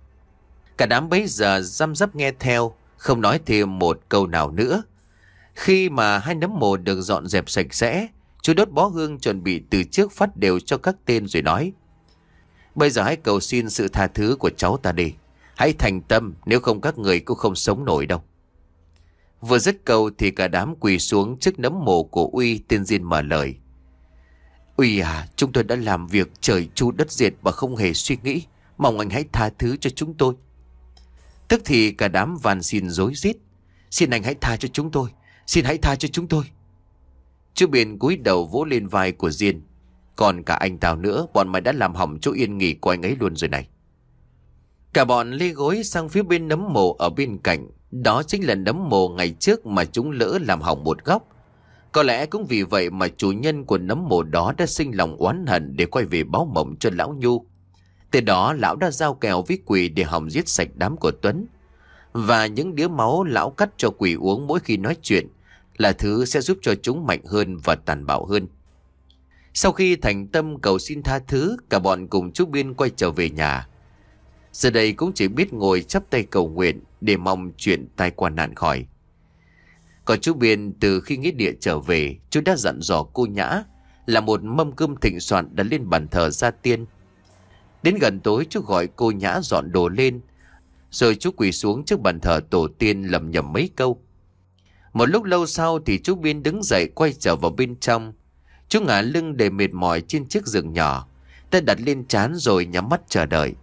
Cả đám bấy giờ răm rắp nghe theo, không nói thêm một câu nào nữa. Khi mà hai nấm mộ được dọn dẹp sạch sẽ, chú đốt bó hương chuẩn bị từ trước phát đều cho các tên rồi nói. Bây giờ hãy cầu xin sự tha thứ của cháu ta đi. Hãy thành tâm, nếu không các người cũng không sống nổi đâu. Vừa dứt câu thì cả đám quỳ xuống trước nấm mộ của Uy. Tên Diên mở lời. Uy à, chúng tôi đã làm việc trời chu đất diệt và không hề suy nghĩ. Mong anh hãy tha thứ cho chúng tôi. Tức thì cả đám van xin rối rít: "Xin anh hãy tha cho chúng tôi, xin hãy tha cho chúng tôi." Chú Biên cúi đầu vỗ lên vai của Diên: "Còn cả anh tao nữa, bọn mày đã làm hỏng chỗ yên nghỉ của anh ấy luôn rồi này." Cả bọn lê gối sang phía bên nấm mồ ở bên cạnh. Đó chính là nấm mồ ngày trước mà chúng lỡ làm hỏng một góc. Có lẽ cũng vì vậy mà chủ nhân của nấm mồ đó đã sinh lòng oán hận để quay về báo mộng cho lão Nhu. Từ đó lão đã giao kèo với quỷ để hòng giết sạch đám của Tuấn. Và những đĩa máu lão cắt cho quỷ uống mỗi khi nói chuyện là thứ sẽ giúp cho chúng mạnh hơn và tàn bạo hơn. Sau khi thành tâm cầu xin tha thứ, cả bọn cùng chú Biên quay trở về nhà. Giờ đây cũng chỉ biết ngồi chắp tay cầu nguyện để mong chuyện tai qua nạn khỏi. Còn chú Biên từ khi nghĩa địa trở về, chú đã dặn dò cô Nhã là một mâm cơm thịnh soạn đặt lên bàn thờ gia tiên. Đến gần tối chú gọi cô Nhã dọn đồ lên, rồi chú quỳ xuống trước bàn thờ tổ tiên lẩm nhẩm mấy câu. Một lúc lâu sau thì chú Biên đứng dậy quay trở vào bên trong. Chú ngả lưng để mệt mỏi trên chiếc giường nhỏ, tay đặt lên trán rồi nhắm mắt chờ đợi.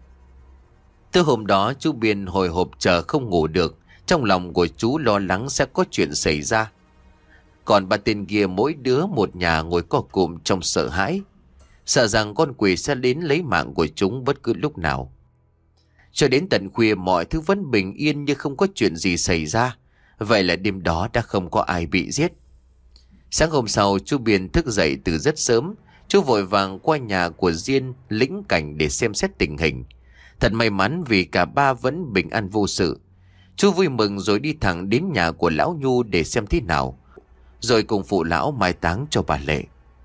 Từ hôm đó chú Biên hồi hộp chờ không ngủ được. Trong lòng của chú lo lắng sẽ có chuyện xảy ra. Còn ba tên kia mỗi đứa một nhà ngồi co cụm trong sợ hãi, sợ rằng con quỷ sẽ đến lấy mạng của chúng bất cứ lúc nào. Cho đến tận khuya mọi thứ vẫn bình yên như không có chuyện gì xảy ra. Vậy là đêm đó đã không có ai bị giết. Sáng hôm sau chú Biên thức dậy từ rất sớm. Chú vội vàng qua nhà của Diên lĩnh cảnh để xem xét tình hình. Thật may mắn vì cả ba vẫn bình an vô sự. Chú vui mừng rồi đi thẳng đến nhà của lão Nhu để xem thế nào, rồi cùng phụ lão mai táng cho bà Lệ.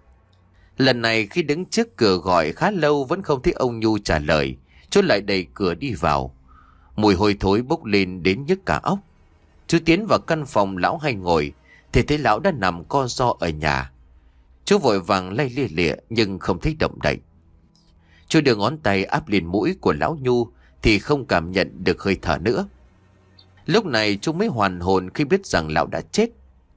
Lần này khi đứng trước cửa gọi khá lâu vẫn không thấy ông Nhu trả lời, chú lại đẩy cửa đi vào. Mùi hôi thối bốc lên đến nhức cả óc. Chú tiến vào căn phòng lão hay ngồi thì thấy lão đã nằm co ro ở nhà. Chú vội vàng lay lia lịa nhưng không thấy động đậy. Chú đưa ngón tay áp lên mũi của lão Nhu thì không cảm nhận được hơi thở nữa. Lúc này chú mới hoàn hồn khi biết rằng lão đã chết.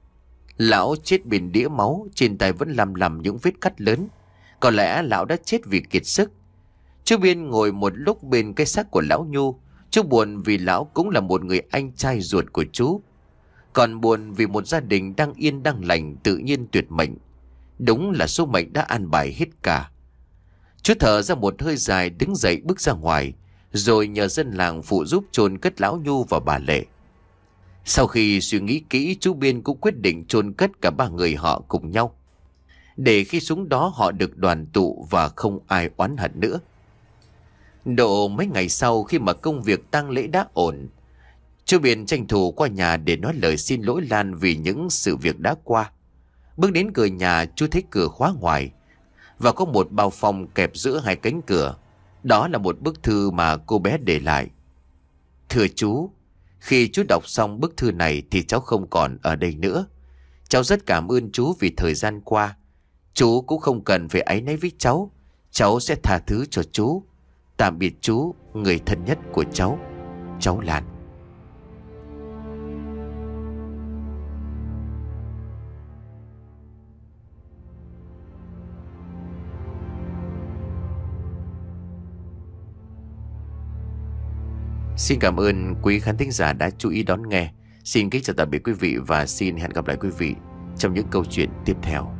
Lão chết bên đĩa máu, trên tay vẫn lăm lăm những vết cắt lớn. Có lẽ lão đã chết vì kiệt sức. Chú Biên ngồi một lúc bên cái xác của lão Nhu. Chú buồn vì lão cũng là một người anh trai ruột của chú. Còn buồn vì một gia đình đang yên đang lành tự nhiên tuyệt mệnh. Đúng là số mệnh đã an bài hết cả. Chú thở ra một hơi dài đứng dậy bước ra ngoài, rồi nhờ dân làng phụ giúp chôn cất lão Nhu và bà Lệ. Sau khi suy nghĩ kỹ, chú Biên cũng quyết định chôn cất cả ba người họ cùng nhau, để khi xuống đó họ được đoàn tụ và không ai oán hận nữa. Độ mấy ngày sau, khi mà công việc tang lễ đã ổn, chú Biên tranh thủ qua nhà để nói lời xin lỗi Lan vì những sự việc đã qua. Bước đến cửa nhà, chú thấy cửa khóa ngoài và có một bao phong kẹp giữa hai cánh cửa. Đó là một bức thư mà cô bé để lại. Thưa chú, khi chú đọc xong bức thư này thì cháu không còn ở đây nữa. Cháu rất cảm ơn chú vì thời gian qua. Chú cũng không cần phải áy náy với cháu. Cháu sẽ tha thứ cho chú. Tạm biệt chú, người thân nhất của cháu, cháu Lan. Xin cảm ơn quý khán thính giả đã chú ý đón nghe. Xin kính chào tạm biệt quý vị và xin hẹn gặp lại quý vị trong những câu chuyện tiếp theo.